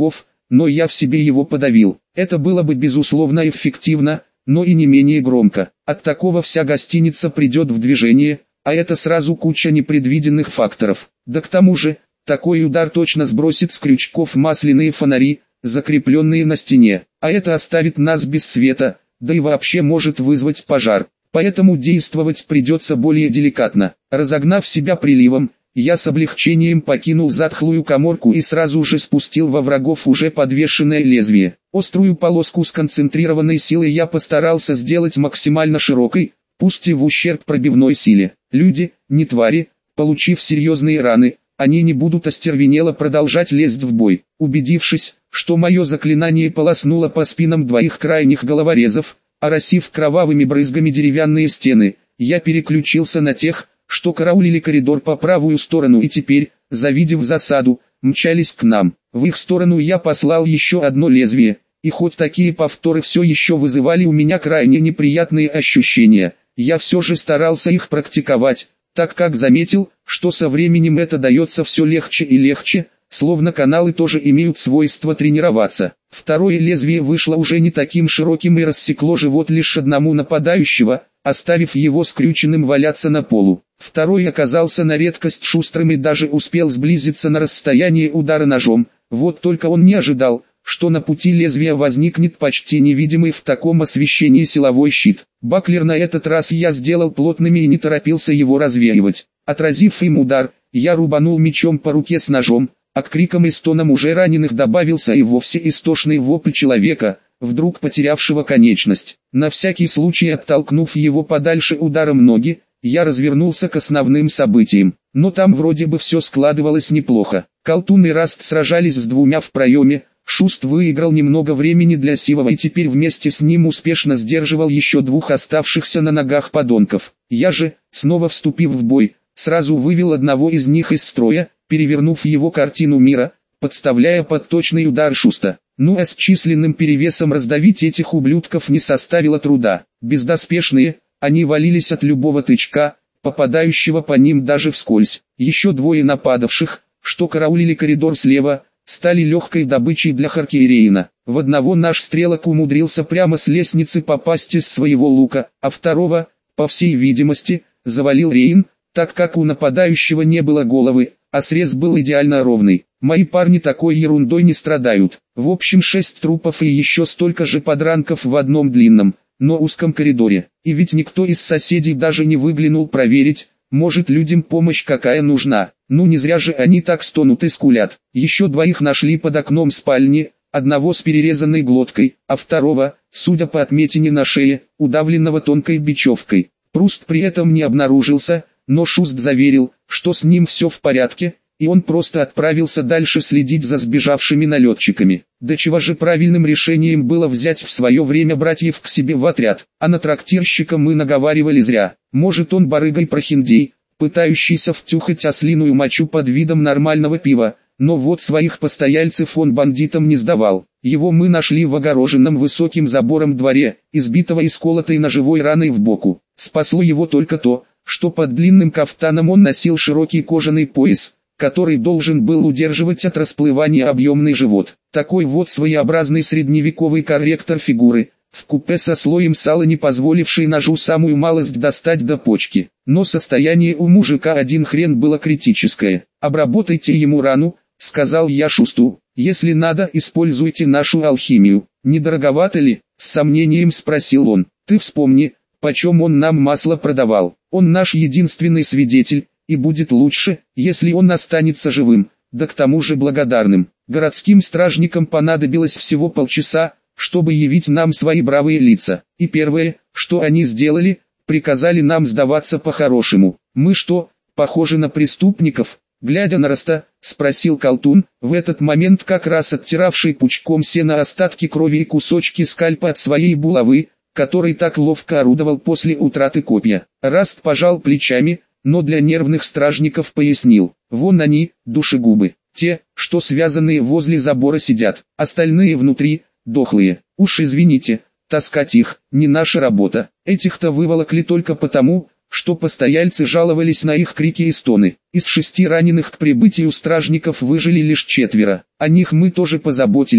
но я в себе его подавил. Это было бы безусловно эффективно, но и не менее громко. От такого вся гостиница придет в движение, а это сразу куча непредвиденных факторов. Да к тому же, такой удар точно сбросит с крючков масляные фонари, закрепленные на стене, а это оставит нас без света, да и вообще может вызвать пожар. Поэтому действовать придется более деликатно. Разогнав себя приливом, я с облегчением покинул затхлую каморку и сразу же спустил во врагов уже подвешенное лезвие. Острую полоску сконцентрированной силой я постарался сделать максимально широкой, пусть и в ущерб пробивной силе. Люди, не твари, получив серьезные раны, они не будут остервенело продолжать лезть в бой. Убедившись, что мое заклинание полоснуло по спинам двоих крайних головорезов, оросив кровавыми брызгами деревянные стены, я переключился на тех, что караулили коридор по правую сторону и теперь, завидев засаду, мчались к нам. В их сторону я послал еще одно лезвие, и хоть такие повторы все еще вызывали у меня крайне неприятные ощущения, я все же старался их практиковать, так как заметил, что со временем это дается все легче и легче, словно каналы тоже имеют свойство тренироваться. Второе лезвие вышло уже не таким широким и рассекло живот лишь одному нападающего, оставив его скрюченным валяться на полу. Второй оказался на редкость шустрым и даже успел сблизиться на расстояние удара ножом, вот только он не ожидал, что на пути лезвия возникнет почти невидимый в таком освещении силовой щит. Баклер на этот раз я сделал плотными и не торопился его развеивать. Отразив им удар, я рубанул мечом по руке с ножом, а к крикам и стонам уже раненых добавился и вовсе истошный вопль человека, вдруг потерявшего конечность. На всякий случай оттолкнув его подальше ударом ноги, я развернулся к основным событиям. Но там вроде бы все складывалось неплохо. Колтун и Раст сражались с двумя в проеме, Шуст выиграл немного времени для Сивова и теперь вместе с ним успешно сдерживал еще двух оставшихся на ногах подонков. Я же, снова вступив в бой, сразу вывел одного из них из строя, перевернув его картину мира, подставляя под точный удар Шуста. Ну а с численным перевесом раздавить этих ублюдков не составило труда. Бездоспешные, они валились от любого тычка, попадающего по ним даже вскользь. Еще двое нападавших, что караулили коридор слева, стали легкой добычей для Харкейрейна. В одного наш стрелок умудрился прямо с лестницы попасть из своего лука, а второго, по всей видимости, завалил Рейн, так как у нападающего не было головы, а срез был идеально ровный. Мои парни такой ерундой не страдают. В общем, шесть трупов и еще столько же подранков в одном длинном, но узком коридоре. И ведь никто из соседей даже не выглянул проверить, может людям помощь какая нужна. Ну не зря же они так стонут и скулят. Еще двоих нашли под окном спальни, одного с перерезанной глоткой, а второго, судя по отметине на шее, удавленного тонкой бечевкой. Пруст при этом не обнаружился, но Шуст заверил, что с ним все в порядке, и он просто отправился дальше следить за сбежавшими налетчиками. Да чего же правильным решением было взять в свое время братьев к себе в отряд, а на трактирщика мы наговаривали зря. Может он барыга и прохиндей, пытающийся втюхать ослиную мочу под видом нормального пива, но вот своих постояльцев он бандитам не сдавал. Его мы нашли в огороженном высоким забором дворе, избитого и сколотой ножевой раной в боку. Спасло его только то, что под длинным кафтаном он носил широкий кожаный пояс, который должен был удерживать от расплывания объемный живот. Такой вот своеобразный средневековый корректор фигуры, вкупе со слоем сала, не позволивший ножу самую малость достать до почки. Но состояние у мужика один хрен было критическое. «Обработайте ему рану», — сказал я Шусту. «Если надо, используйте нашу алхимию. Недороговато ли?» — с сомнением спросил он. «Ты вспомни, почем он нам масло продавал. Он наш единственный свидетель, и будет лучше, если он останется живым, да к тому же благодарным». Городским стражникам понадобилось всего полчаса, чтобы явить нам свои бравые лица. И первое, что они сделали, приказали нам сдаваться по-хорошему. «Мы что, похожи на преступников?» Глядя на Раста, спросил Колтун, в этот момент как раз оттиравший пучком сена остатки крови и кусочки скальпа от своей булавы, который так ловко орудовал после утраты копья. Раст пожал плечами, но для нервных стражников пояснил: «Вон они, душегубы, те, что связанные возле забора сидят, остальные внутри, дохлые. Уж извините, таскать их, не наша работа. Этих-то выволокли только потому, что постояльцы жаловались на их крики и стоны. Из шести раненых к прибытию стражников выжили лишь четверо. О них мы тоже позаботились,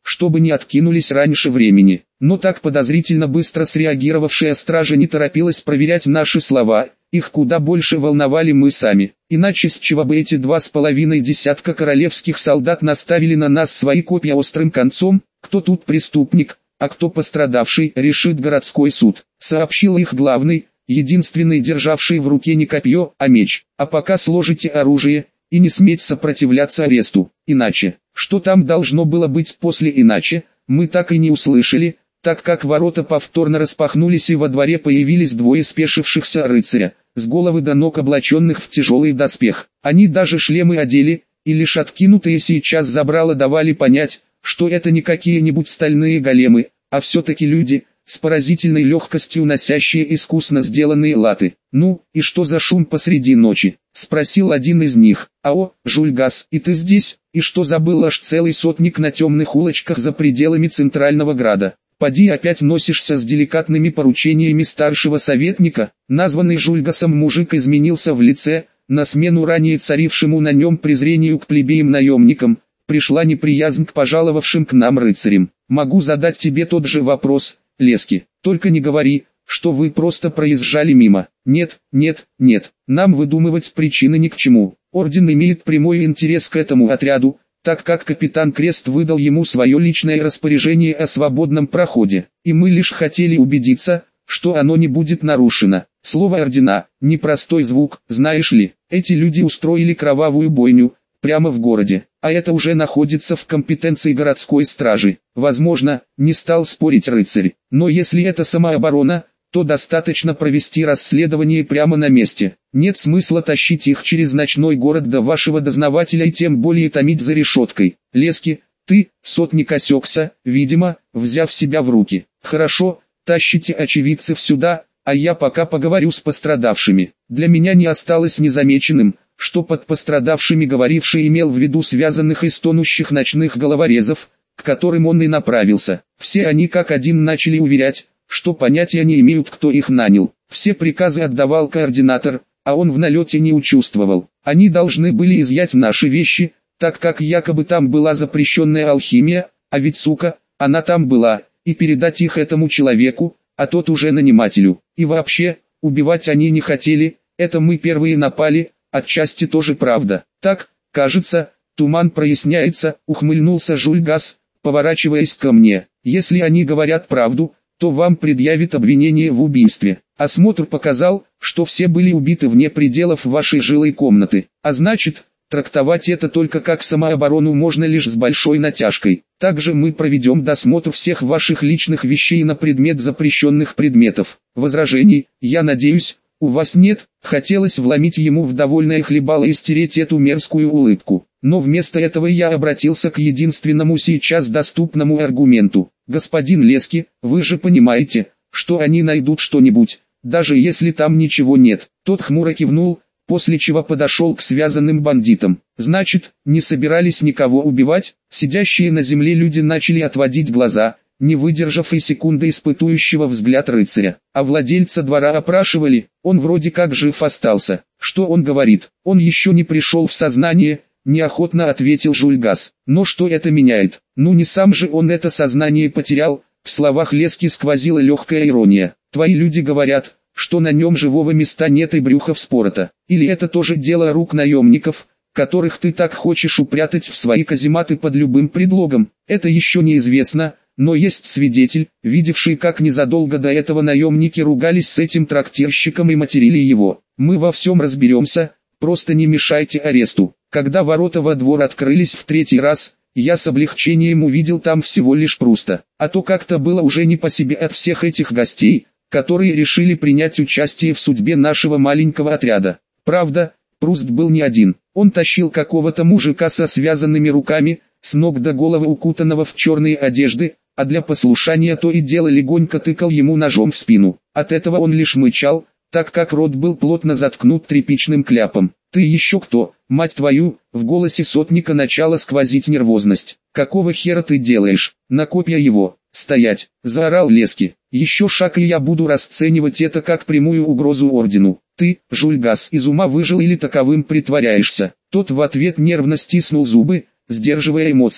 чтобы не откинулись раньше времени. Но так подозрительно быстро среагировавшая стража не торопилась проверять наши слова, их куда больше волновали мы сами. Иначе с чего бы эти два с половиной десятка королевских солдат наставили на нас свои копья острым концом? Кто тут преступник, а кто пострадавший, решит городской суд, сообщил их главный, единственный державший в руке не копье, а меч. А пока сложите оружие и не сметь сопротивляться аресту, иначе, что там должно было быть после иначе, мы так и не услышали, так как ворота повторно распахнулись и во дворе появились двое спешившихся рыцаря, с головы до ног облаченных в тяжелый доспех. Они даже шлемы одели, и лишь откинутые сейчас забрала давали понять, что это не какие-нибудь стальные големы, а все-таки люди, с поразительной легкостью носящие искусно сделанные латы. «Ну, и что за шум посреди ночи?» — спросил один из них. «Ао, Жульгас, и ты здесь? И что забыл аж целый сотник на темных улочках за пределами центрального града? Поди опять носишься с деликатными поручениями старшего советника?» Названный Жульгасом мужик изменился в лице, на смену ранее царившему на нем презрению к плебеям-наемникам, пришла неприязнь к пожаловавшим к нам рыцарям. «Могу задать тебе тот же вопрос, Лески, только не говори, что вы просто проезжали мимо. Нет, нет, нет, нам выдумывать причины ни к чему. Орден имеет прямой интерес к этому отряду, так как капитан Крест выдал ему свое личное распоряжение о свободном проходе, и мы лишь хотели убедиться, что оно не будет нарушено. Слово «ордена» — непростой звук, знаешь ли, эти люди устроили кровавую бойню, прямо в городе, а это уже находится в компетенции городской стражи. Возможно, не стал спорить рыцарь, но если это самооборона, то достаточно провести расследование прямо на месте. Нет смысла тащить их через ночной город до вашего дознавателя и тем более томить за решеткой. Лески, ты, сотник, осекся, видимо, взяв себя в руки. Хорошо, тащите очевидцев сюда, а я пока поговорю с пострадавшими. Для меня не осталось незамеченным, что под пострадавшими говоривший имел в виду связанных и стонущих ночных головорезов, к которым он и направился. Все они как один начали уверять, что понятия не имеют, кто их нанял. Все приказы отдавал координатор, а он в налете не участвовал. Они должны были изъять наши вещи, так как якобы там была запрещенная алхимия, а ведь сука, она там была, и передать их этому человеку, а тот уже нанимателю. И вообще, убивать они не хотели, это мы первые напали. Отчасти тоже правда. Так, кажется, туман проясняется, ухмыльнулся Жульгас, поворачиваясь ко мне. Если они говорят правду, то вам предъявят обвинение в убийстве. Осмотр показал, что все были убиты вне пределов вашей жилой комнаты. А значит, трактовать это только как самооборону можно лишь с большой натяжкой. Также мы проведем досмотр всех ваших личных вещей на предмет запрещенных предметов. Возражений, я надеюсь, у вас нет? Хотелось вломить ему в довольное хлебало и стереть эту мерзкую улыбку. Но вместо этого я обратился к единственному сейчас доступному аргументу. Господин Лески, вы же понимаете, что они найдут что-нибудь, даже если там ничего нет. Тот хмуро кивнул, после чего подошел к связанным бандитам. Значит, не собирались никого убивать? Сидящие на земле люди начали отводить глаза, не выдержав и секунды испытующего взгляд рыцаря. А владельца двора опрашивали, он вроде как жив остался. Что он говорит? Он еще не пришел в сознание, неохотно ответил Жульгас. Но что это меняет? Ну не сам же он это сознание потерял. В словах Лески сквозила легкая ирония. Твои люди говорят, что на нем живого места нет и брюха вспорото. Или это тоже дело рук наемников, которых ты так хочешь упрятать в свои казематы под любым предлогом? Это еще неизвестно. Но есть свидетель, видевший, как незадолго до этого наемники ругались с этим трактирщиком и материли его. Мы во всем разберемся, просто не мешайте аресту. Когда ворота во двор открылись в третий раз, я с облегчением увидел там всего лишь Пруста. А то как-то было уже не по себе от всех этих гостей, которые решили принять участие в судьбе нашего маленького отряда. Правда, Пруст был не один. Он тащил какого-то мужика со связанными руками, с ног до головы укутанного в черные одежды, а для послушания то и дело легонько тыкал ему ножом в спину. От этого он лишь мычал, так как рот был плотно заткнут тряпичным кляпом. «Ты еще кто, мать твою?» В голосе сотника начала сквозить нервозность. «Какого хера ты делаешь? На копья его! Стоять!» — заорал Лески. «Еще шаг, и я буду расценивать это как прямую угрозу ордену. Ты, Жульгас, из ума выжил или таковым притворяешься?» Тот в ответ нервно стиснул зубы, сдерживая эмоции.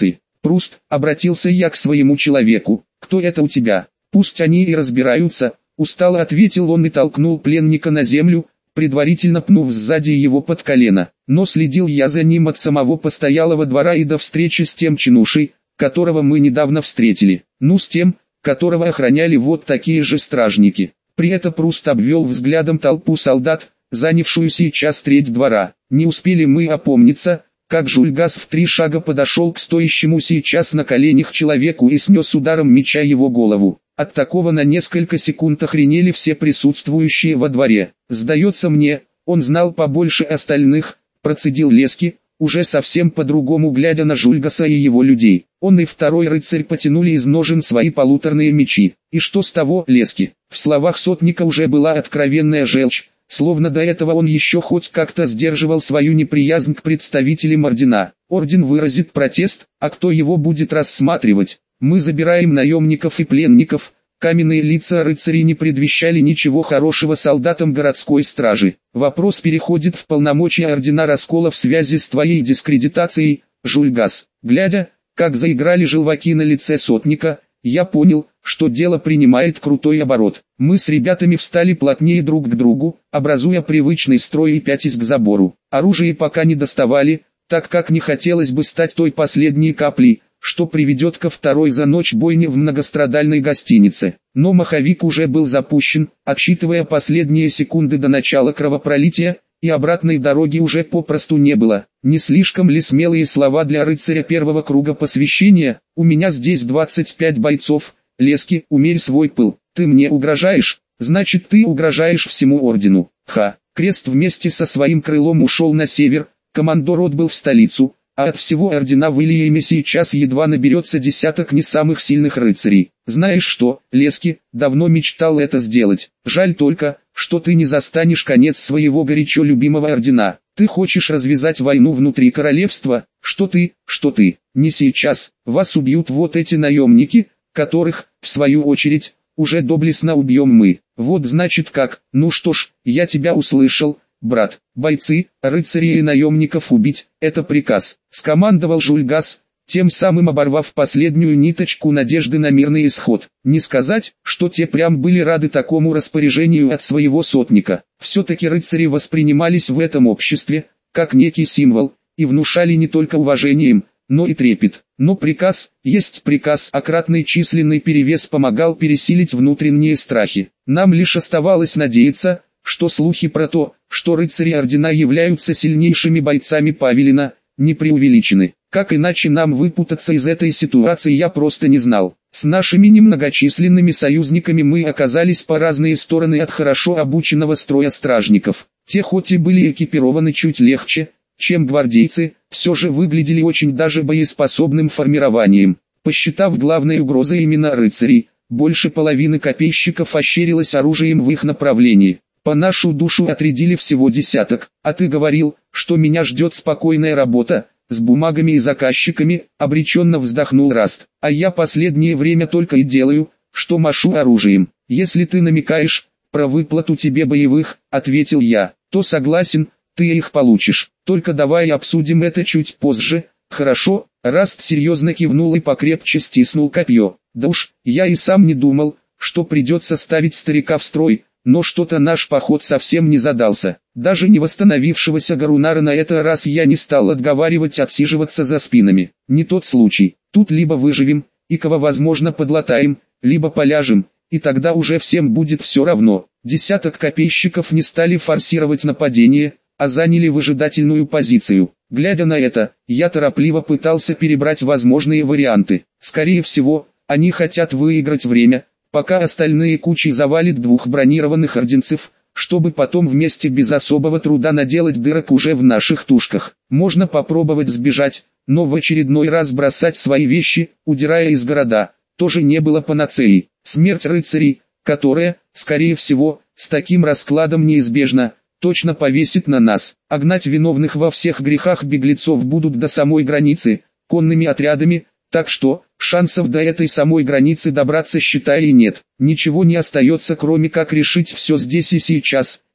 Пруст, обратился я к своему человеку, кто это у тебя? Пусть они и разбираются, устало ответил он и толкнул пленника на землю, предварительно пнув сзади его под колено. Но следил я за ним от самого постоялого двора и до встречи с тем чинушей, которого мы недавно встретили. Ну с тем, которого охраняли вот такие же стражники. При этом Пруст обвел взглядом толпу солдат, занявшую сейчас треть двора. Не успели мы опомниться, как Жульгас в три шага подошел к стоящему сейчас на коленях человеку и снес ударом меча его голову. От такого на несколько секунд охренели все присутствующие во дворе. «Сдается мне, он знал побольше остальных», — процедил Лески, уже совсем по-другому глядя на Жульгаса и его людей. Он и второй рыцарь потянули из ножен свои полуторные мечи. И что с того, Лески? В словах сотника уже была откровенная желчь, словно до этого он еще хоть как-то сдерживал свою неприязнь к представителям ордена. Орден выразит протест, а кто его будет рассматривать? Мы забираем наемников и пленников. Каменные лица рыцарей не предвещали ничего хорошего солдатам городской стражи. Вопрос переходит в полномочия ордена раскола в связи с твоей дискредитацией, Жульгас. Глядя, как заиграли желваки на лице сотника, я понял, что дело принимает крутой оборот. Мы с ребятами встали плотнее друг к другу, образуя привычный строй и пятясь к забору. Оружие пока не доставали, так как не хотелось бы стать той последней каплей, что приведет ко второй за ночь бойне в многострадальной гостинице. Но маховик уже был запущен, отсчитывая последние секунды до начала кровопролития, и обратной дороги уже попросту не было. Не слишком ли смелые слова для рыцаря первого круга посвящения? У меня здесь двадцать пять бойцов, Лески, умерь свой пыл. Ты мне угрожаешь? Значит ты угрожаешь всему ордену. Ха. Крест вместе со своим крылом ушел на север, командор отбыл в столицу, а от всего ордена в Ильяме сейчас едва наберется десяток не самых сильных рыцарей. Знаешь что, Лески, давно мечтал это сделать. Жаль только, что ты не застанешь конец своего горячо любимого ордена. Ты хочешь развязать войну внутри королевства? Что ты, что ты? Не сейчас. Вас убьют вот эти наемники, которых, в свою очередь, уже доблестно убьем мы. Вот значит как. Ну что ж, я тебя услышал. «Брат, бойцы, рыцарей и наемников убить, это приказ», — скомандовал Жульгас, тем самым оборвав последнюю ниточку надежды на мирный исход. Не сказать, что те прям были рады такому распоряжению от своего сотника. Все-таки рыцари воспринимались в этом обществе, как некий символ, и внушали не только уважением, но и трепет. Но приказ, есть приказ, а кратный численный перевес помогал пересилить внутренние страхи. Нам лишь оставалось надеяться, что слухи про то, что рыцари ордена являются сильнейшими бойцами Павелина, не преувеличены. Как иначе нам выпутаться из этой ситуации, я просто не знал. С нашими немногочисленными союзниками мы оказались по разные стороны от хорошо обученного строя стражников. Те хоть и были экипированы чуть легче, чем гвардейцы, все же выглядели очень даже боеспособным формированием. Посчитав главной угрозой именно рыцарей, больше половины копейщиков ощерилось оружием в их направлении. По нашу душу отрядили всего десяток, а ты говорил, что меня ждет спокойная работа, с бумагами и заказчиками, обреченно вздохнул Раст. А я последнее время только и делаю, что машу оружием. Если ты намекаешь про выплату тебе боевых, ответил я, то согласен, ты их получишь. Только давай обсудим это чуть позже, хорошо? Раст серьезно кивнул и покрепче стиснул копье. Да уж, я и сам не думал, что придется ставить старика в строй. Но что-то наш поход совсем не задался. Даже не восстановившегося Гарунара на этот раз я не стал отговаривать отсиживаться за спинами. Не тот случай. Тут либо выживем, и кого возможно подлатаем, либо поляжем, и тогда уже всем будет все равно. Десяток копейщиков не стали форсировать нападение, а заняли выжидательную позицию. Глядя на это, я торопливо пытался перебрать возможные варианты. Скорее всего, они хотят выиграть время, пока остальные кучи завалит двух бронированных орденцев, чтобы потом вместе без особого труда наделать дырок уже в наших тушках. Можно попробовать сбежать, но в очередной раз бросать свои вещи, удирая из города, тоже не было панацеей. Смерть рыцарей, которая, скорее всего, с таким раскладом неизбежна, точно повесит на нас. А гнать виновных во всех грехах беглецов будут до самой границы, конными отрядами, так что, шансов до этой самой границы добраться считай и нет. Ничего не остается, кроме как решить все здесь и сейчас,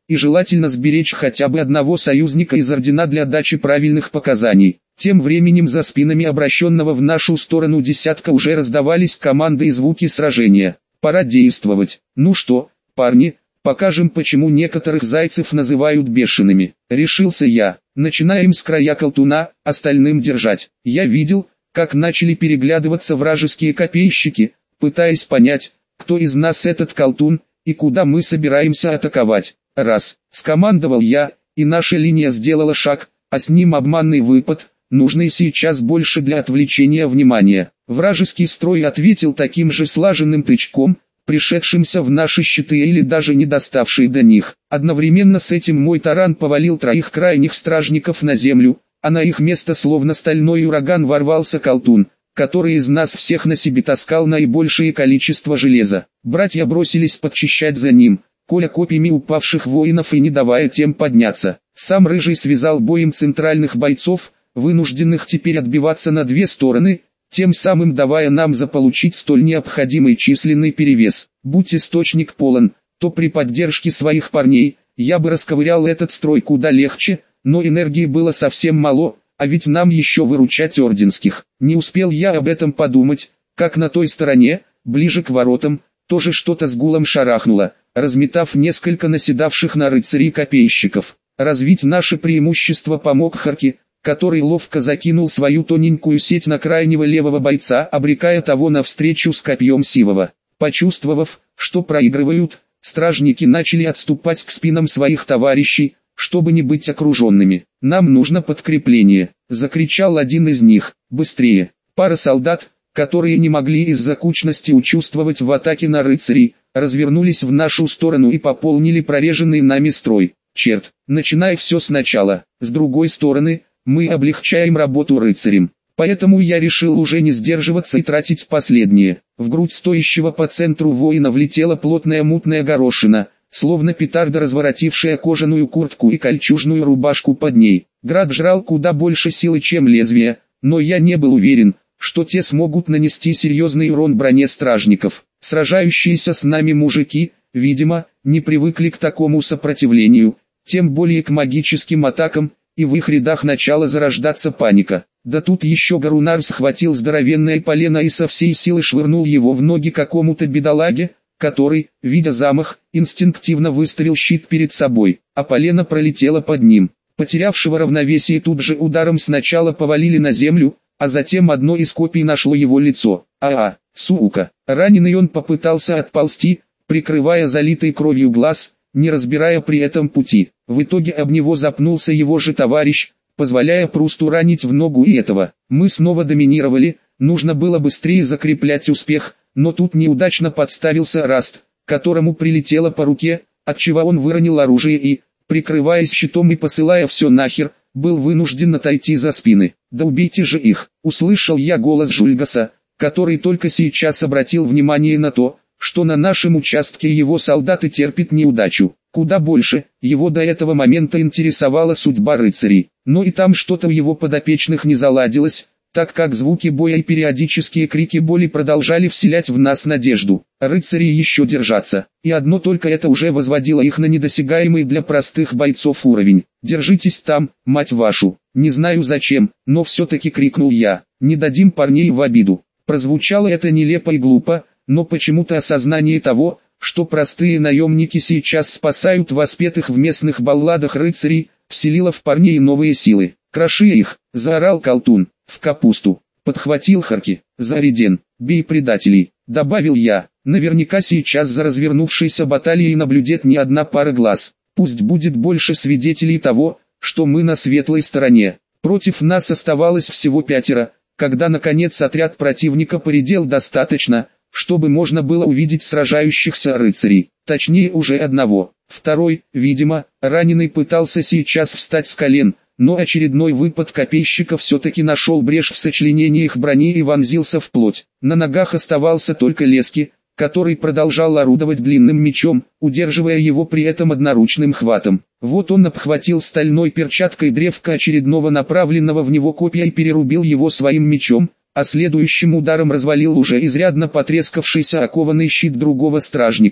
и желательно сберечь хотя бы одного союзника из ордена для дачи правильных показаний. Тем временем за спинами обращенного в нашу сторону десятка уже раздавались команды и звуки сражения. Пора действовать. Ну что, парни, покажем, почему некоторых зайцев называют бешеными. Решился я. Начинаем с края колтуна, остальным держать. Я видел, как начали переглядываться вражеские копейщики, пытаясь понять, кто из нас этот колтун, и куда мы собираемся атаковать. Раз, скомандовал я, и наша линия сделала шаг, а с ним обманный выпад, нужный сейчас больше для отвлечения внимания. Вражеский строй ответил таким же слаженным тычком, пришедшимся в наши щиты или даже не доставший до них. Одновременно с этим мой таран повалил троих крайних стражников на землю, а на их место словно стальной ураган ворвался колтун, который из нас всех на себе таскал наибольшее количество железа. Братья бросились подчищать за ним, коля копьями упавших воинов и не давая тем подняться. Сам Рыжий связал боем центральных бойцов, вынужденных теперь отбиваться на две стороны, тем самым давая нам заполучить столь необходимый численный перевес. Будь источник полон, то при поддержке своих парней, я бы расковырял этот строй куда легче, но энергии было совсем мало, а ведь нам еще выручать орденских. Не успел я об этом подумать, как на той стороне, ближе к воротам, тоже что-то с гулом шарахнуло, разметав несколько наседавших на рыцарей копейщиков. Развить наше преимущество помог Харки, который ловко закинул свою тоненькую сеть на крайнего левого бойца, обрекая того на встречу с копьем Сивова. Почувствовав, что проигрывают, стражники начали отступать к спинам своих товарищей, чтобы не быть окруженными. «Нам нужно подкрепление», — закричал один из них. «Быстрее!» Пара солдат, которые не могли из-за кучности участвовать в атаке на рыцарей, развернулись в нашу сторону и пополнили прореженный нами строй. Черт, начинай все сначала. С другой стороны, мы облегчаем работу рыцарям. Поэтому я решил уже не сдерживаться и тратить последнее. В грудь стоящего по центру воина влетела плотная мутная горошина, словно петарда, разворотившая кожаную куртку и кольчужную рубашку под ней. Град жрал куда больше силы, чем лезвие, но я не был уверен, что те смогут нанести серьезный урон броне стражников. Сражающиеся с нами мужики, видимо, не привыкли к такому сопротивлению, тем более к магическим атакам, и в их рядах начала зарождаться паника. Да тут еще Гарунар схватил здоровенное полено и со всей силы швырнул его в ноги какому-то бедолаге, который, видя замах, инстинктивно выставил щит перед собой, а полено пролетело под ним. Потерявшего равновесие тут же ударом сначала повалили на землю, а затем одно из копий нашло его лицо. А-а, сука! Раненый он попытался отползти, прикрывая залитый кровью глаз, не разбирая при этом пути. В итоге об него запнулся его же товарищ, позволяя Прусту ранить в ногу и этого. Мы снова доминировали, нужно было быстрее закреплять успех, но тут неудачно подставился Раст, которому прилетело по руке, отчего он выронил оружие и, прикрываясь щитом и посылая все нахер, был вынужден отойти за спины. «Да убейте же их!» — услышал я голос Жульгаса, который только сейчас обратил внимание на то, что на нашем участке его солдаты терпят неудачу. Куда больше, его до этого момента интересовала судьба рыцарей. Но и там что-то у его подопечных не заладилось, так как звуки боя и периодические крики боли продолжали вселять в нас надежду. Рыцари еще держатся, и одно только это уже возводило их на недосягаемый для простых бойцов уровень. «Держитесь там, мать вашу!» Не знаю зачем, но все-таки крикнул я. «Не дадим парней в обиду». Прозвучало это нелепо и глупо, но почему-то осознание того, что простые наемники сейчас спасают воспетых в местных балладах рыцарей, вселило в парней новые силы. «Кроши их!» — заорал колтун. «В капусту!» — подхватил Харки. «Заряден! Бей предателей!» — добавил я. «Наверняка сейчас за развернувшейся баталией наблюдет не одна пара глаз. Пусть будет больше свидетелей того, что мы на светлой стороне». Против нас оставалось всего пятеро, когда наконец отряд противника поредел достаточно, чтобы можно было увидеть сражающихся рыцарей, точнее уже одного. Второй, видимо, раненый пытался сейчас встать с колен, но очередной выпад копейщика все-таки нашел брешь в сочленениях брони и вонзился в плоть. На ногах оставался только Лески, который продолжал орудовать длинным мечом, удерживая его при этом одноручным хватом. Вот он обхватил стальной перчаткой древко очередного направленного в него копья и перерубил его своим мечом, а следующим ударом развалил уже изрядно потрескавшийся окованный щит другого стражника,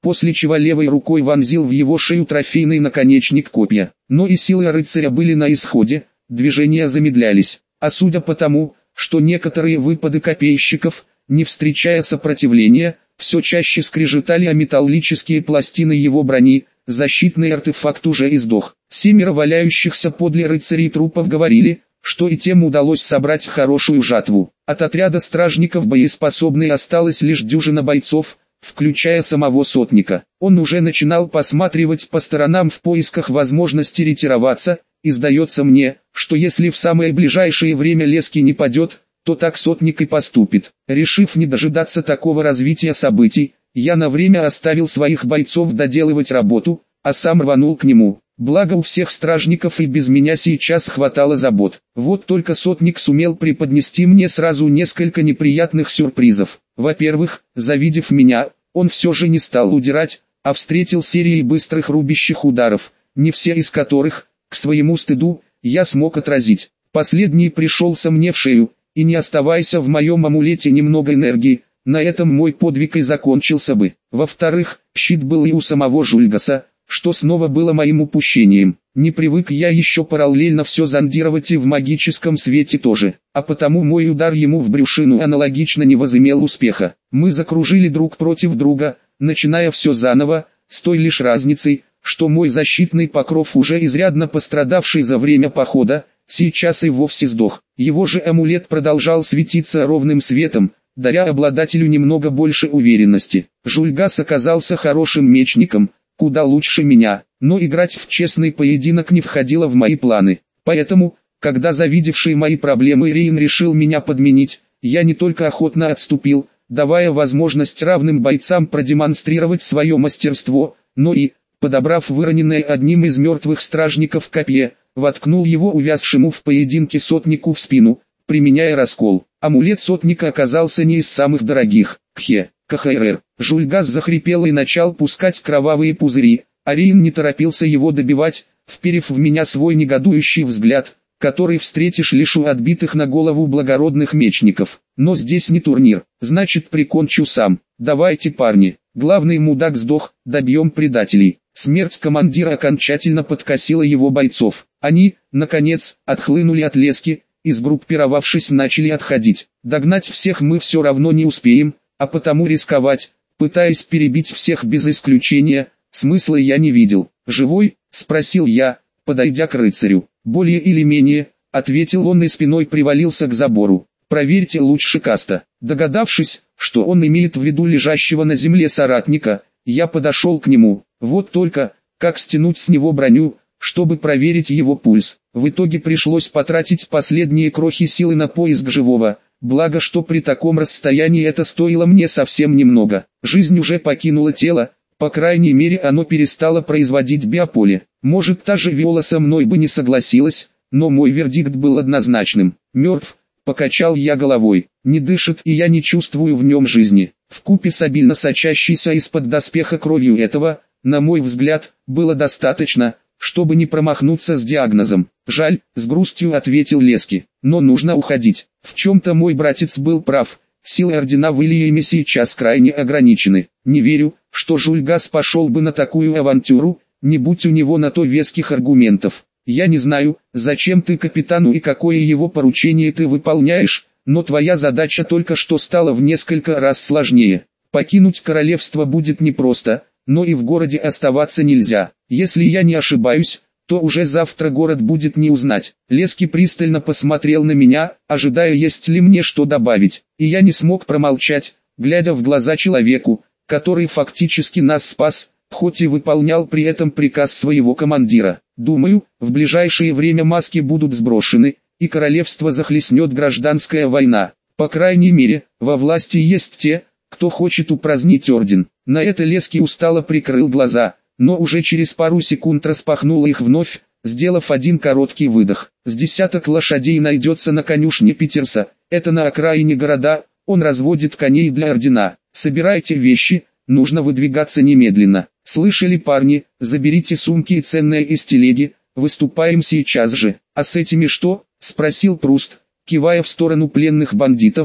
после чего левой рукой вонзил в его шею трофейный наконечник копья. Но и силы рыцаря были на исходе, движения замедлялись, а судя по тому, что некоторые выпады копейщиков, не встречая сопротивления, все чаще скрежетали о металлические пластины его брони, защитный артефакт уже издох. Семеро валяющихся подле рыцарей трупов говорили, что и тем удалось собрать хорошую жатву. От отряда стражников боеспособной осталась лишь дюжина бойцов, включая самого сотника. Он уже начинал посматривать по сторонам в поисках возможности ретироваться, и сдается мне, что если в самое ближайшее время Лески не падет, то так сотник и поступит. Решив не дожидаться такого развития событий, я на время оставил своих бойцов доделывать работу, а сам рванул к нему. Благо у всех стражников и без меня сейчас хватало забот. Вот только сотник сумел преподнести мне сразу несколько неприятных сюрпризов. Во-первых, завидев меня, он все же не стал удирать, а встретил серией быстрых рубящих ударов, не все из которых, к своему стыду, я смог отразить. Последний пришелся мне в шею, и не оставайся в моем амулете немного энергии, на этом мой подвиг и закончился бы. Во-вторых, щит был и у самого Жульгаса, что снова было моим упущением. Не привык я еще параллельно все зондировать и в магическом свете тоже, а потому мой удар ему в брюшину аналогично не возымел успеха. Мы закружили друг против друга, начиная все заново, с той лишь разницей, что мой защитный покров, уже изрядно пострадавший за время похода, сейчас и вовсе сдох. Его же амулет продолжал светиться ровным светом, даря обладателю немного больше уверенности. Жульгас оказался хорошим мечником, куда лучше меня, но играть в честный поединок не входило в мои планы. Поэтому, когда завидевший мои проблемы Рейн решил меня подменить, я не только охотно отступил, давая возможность равным бойцам продемонстрировать свое мастерство, но и, подобрав выроненное одним из мертвых стражников копье, воткнул его увязшему в поединке сотнику в спину, применяя раскол. Амулет сотника оказался не из самых дорогих. Кхе, КХРР. Жульгас захрипел и начал пускать кровавые пузыри, а Рейн не торопился его добивать, вперев в меня свой негодующий взгляд, который встретишь лишь у отбитых на голову благородных мечников. Но здесь не турнир, значит прикончу сам. Давайте, парни. Главный мудак сдох, добьем предателей. Смерть командира окончательно подкосила его бойцов. Они, наконец, отхлынули от лески, и сгруппировавшись начали отходить. Догнать всех мы все равно не успеем, а потому рисковать, пытаясь перебить всех без исключения, смысла я не видел. «Живой?» – спросил я, подойдя к рыцарю. «Более или менее», – ответил он и спиной привалился к забору. «Проверьте лучше Каста». Догадавшись, что он имеет в виду лежащего на земле соратника, я подошел к нему. Вот только, как стянуть с него броню, чтобы проверить его пульс. В итоге пришлось потратить последние крохи силы на поиск живого, благо что при таком расстоянии это стоило мне совсем немного. Жизнь уже покинула тело, по крайней мере оно перестало производить биополе. Может, та же Виола со мной бы не согласилась, но мой вердикт был однозначным. Мертв, покачал я головой, не дышит и я не чувствую в нем жизни. Вкупе с обильно сочащейся из-под доспеха кровью этого, на мой взгляд, было достаточно, чтобы не промахнуться с диагнозом. «Жаль», — с грустью ответил Лески, — «но нужно уходить». В чем-то мой братец был прав, силы ордена в Ильяме сейчас крайне ограничены. Не верю, что Жульгас пошел бы на такую авантюру, не будь у него на то веских аргументов. Я не знаю, зачем ты капитану и какое его поручение ты выполняешь, но твоя задача только что стала в несколько раз сложнее. Покинуть королевство будет непросто, но и в городе оставаться нельзя. Если я не ошибаюсь, то уже завтра город будет не узнать. Лески пристально посмотрел на меня, ожидая, есть ли мне что добавить, и я не смог промолчать, глядя в глаза человеку, который фактически нас спас, хоть и выполнял при этом приказ своего командира. Думаю, в ближайшее время маски будут сброшены, и королевство захлестнет гражданская война. По крайней мере, во власти есть те, кто хочет упразднить орден. На это Лески устало прикрыл глаза, но уже через пару секунд распахнул их вновь, сделав один короткий выдох. С десяток лошадей найдется на конюшне Питерса, это на окраине города, он разводит коней для ордена. Собирайте вещи, нужно выдвигаться немедленно. Слышали, парни, заберите сумки и ценное из телеги, выступаем сейчас же. А с этими что? Спросил Пруст, кивая в сторону пленных бандитов,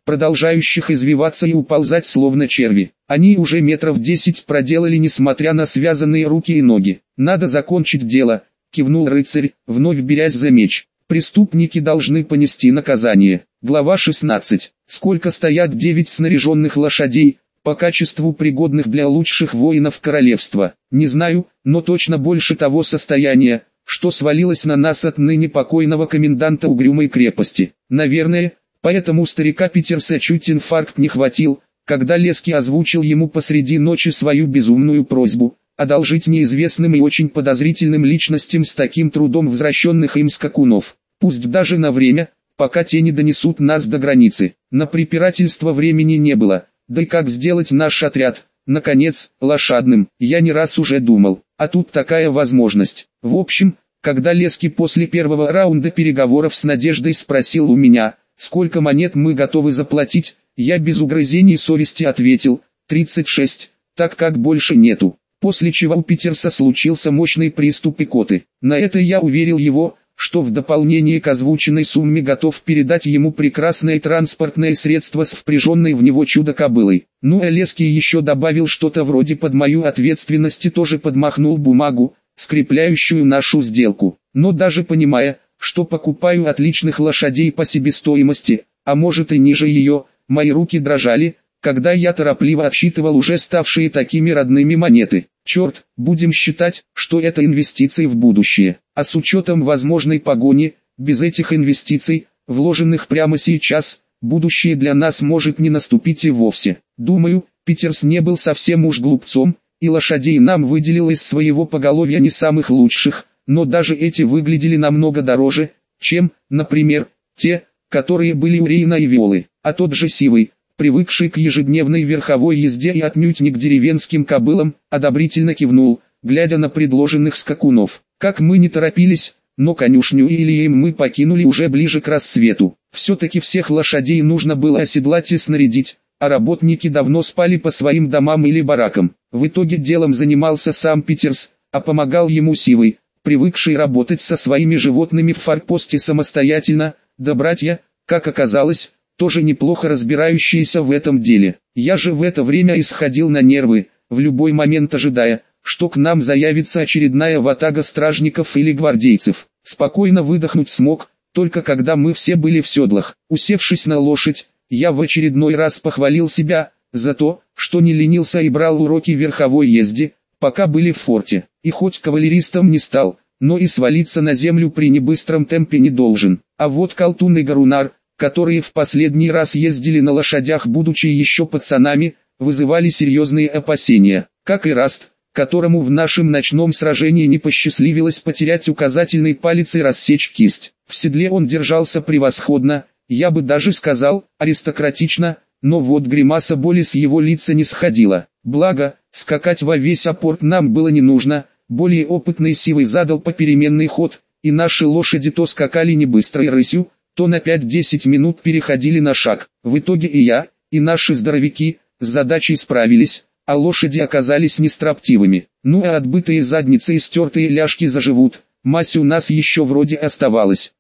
продолжающих извиваться и уползать словно черви. Они уже метров десять проделали, несмотря на связанные руки и ноги. «Надо закончить дело», — кивнул рыцарь, вновь берясь за меч. «Преступники должны понести наказание». Глава шестнадцать. Сколько стоят девять снаряженных лошадей, по качеству пригодных для лучших воинов королевства, не знаю, но точно больше того состояния, что свалилось на нас от ныне покойного коменданта угрюмой крепости. Наверное, поэтому старика Питерса чуть инфаркт не хватил, когда Лески озвучил ему посреди ночи свою безумную просьбу одолжить неизвестным и очень подозрительным личностям с таким трудом возвращенных им скакунов, пусть даже на время, пока те не донесут нас до границы. На препирательство времени не было, да и как сделать наш отряд, наконец, лошадным, я не раз уже думал, а тут такая возможность. В общем, когда Лески после первого раунда переговоров с Надеждой спросил у меня, сколько монет мы готовы заплатить, я без угрызений совести ответил, тридцать шесть, так как больше нету. После чего у Питерса случился мощный приступ икоты. На это я уверил его, что в дополнение к озвученной сумме готов передать ему прекрасное транспортное средство с впряженной в него чудо-кобылой. Ну а Лески еще добавил что-то вроде «под мою ответственность» и тоже подмахнул бумагу, скрепляющую нашу сделку. Но даже понимая, что покупаю отличных лошадей по себестоимости, а может и ниже ее, мои руки дрожали, когда я торопливо отсчитывал уже ставшие такими родными монеты. Черт, будем считать, что это инвестиции в будущее. А с учетом возможной погони, без этих инвестиций, вложенных прямо сейчас, будущее для нас может не наступить и вовсе. Думаю, Питерс не был совсем уж глупцом, и лошадей нам выделил из своего поголовья не самых лучших, но даже эти выглядели намного дороже, чем, например, те, которые были у Рейна и Виолы. А тот же Сивый, привыкший к ежедневной верховой езде и отнюдь не к деревенским кобылам, одобрительно кивнул, глядя на предложенных скакунов. Как мы не торопились, но конюшню Ильем мы покинули уже ближе к рассвету. Все-таки всех лошадей нужно было оседлать и снарядить, а работники давно спали по своим домам или баракам. В итоге делом занимался сам Питерс, а помогал ему Сивый, привыкший работать со своими животными в форпосте самостоятельно, да братья, как оказалось, тоже неплохо разбирающиеся в этом деле. Я же в это время исходил на нервы, в любой момент ожидая, что к нам заявится очередная ватага стражников или гвардейцев. Спокойно выдохнуть смог, только когда мы все были в седлах. Усевшись на лошадь, я в очередной раз похвалил себя за то, что не ленился и брал уроки верховой езде, пока были в форте. И хоть кавалеристом не стал, но и свалиться на землю при небыстром темпе не должен. А вот Колтун и Гарунар, которые в последний раз ездили на лошадях, будучи еще пацанами, вызывали серьезные опасения, как и Раст, которому в нашем ночном сражении не посчастливилось потерять указательный палец и рассечь кисть. В седле он держался превосходно, я бы даже сказал, аристократично, но вот гримаса боли с его лица не сходила. Благо, скакать во весь опорт нам было не нужно, более опытный Сивый задал попеременный ход, и наши лошади то скакали не быстрой рысью, то на пять-десять минут переходили на шаг. В итоге и я, и наши здоровяки с задачей справились, а лошади оказались нестроптивыми. Ну а отбытые задницы и стертые ляжки заживут, мазь у нас еще вроде оставалась.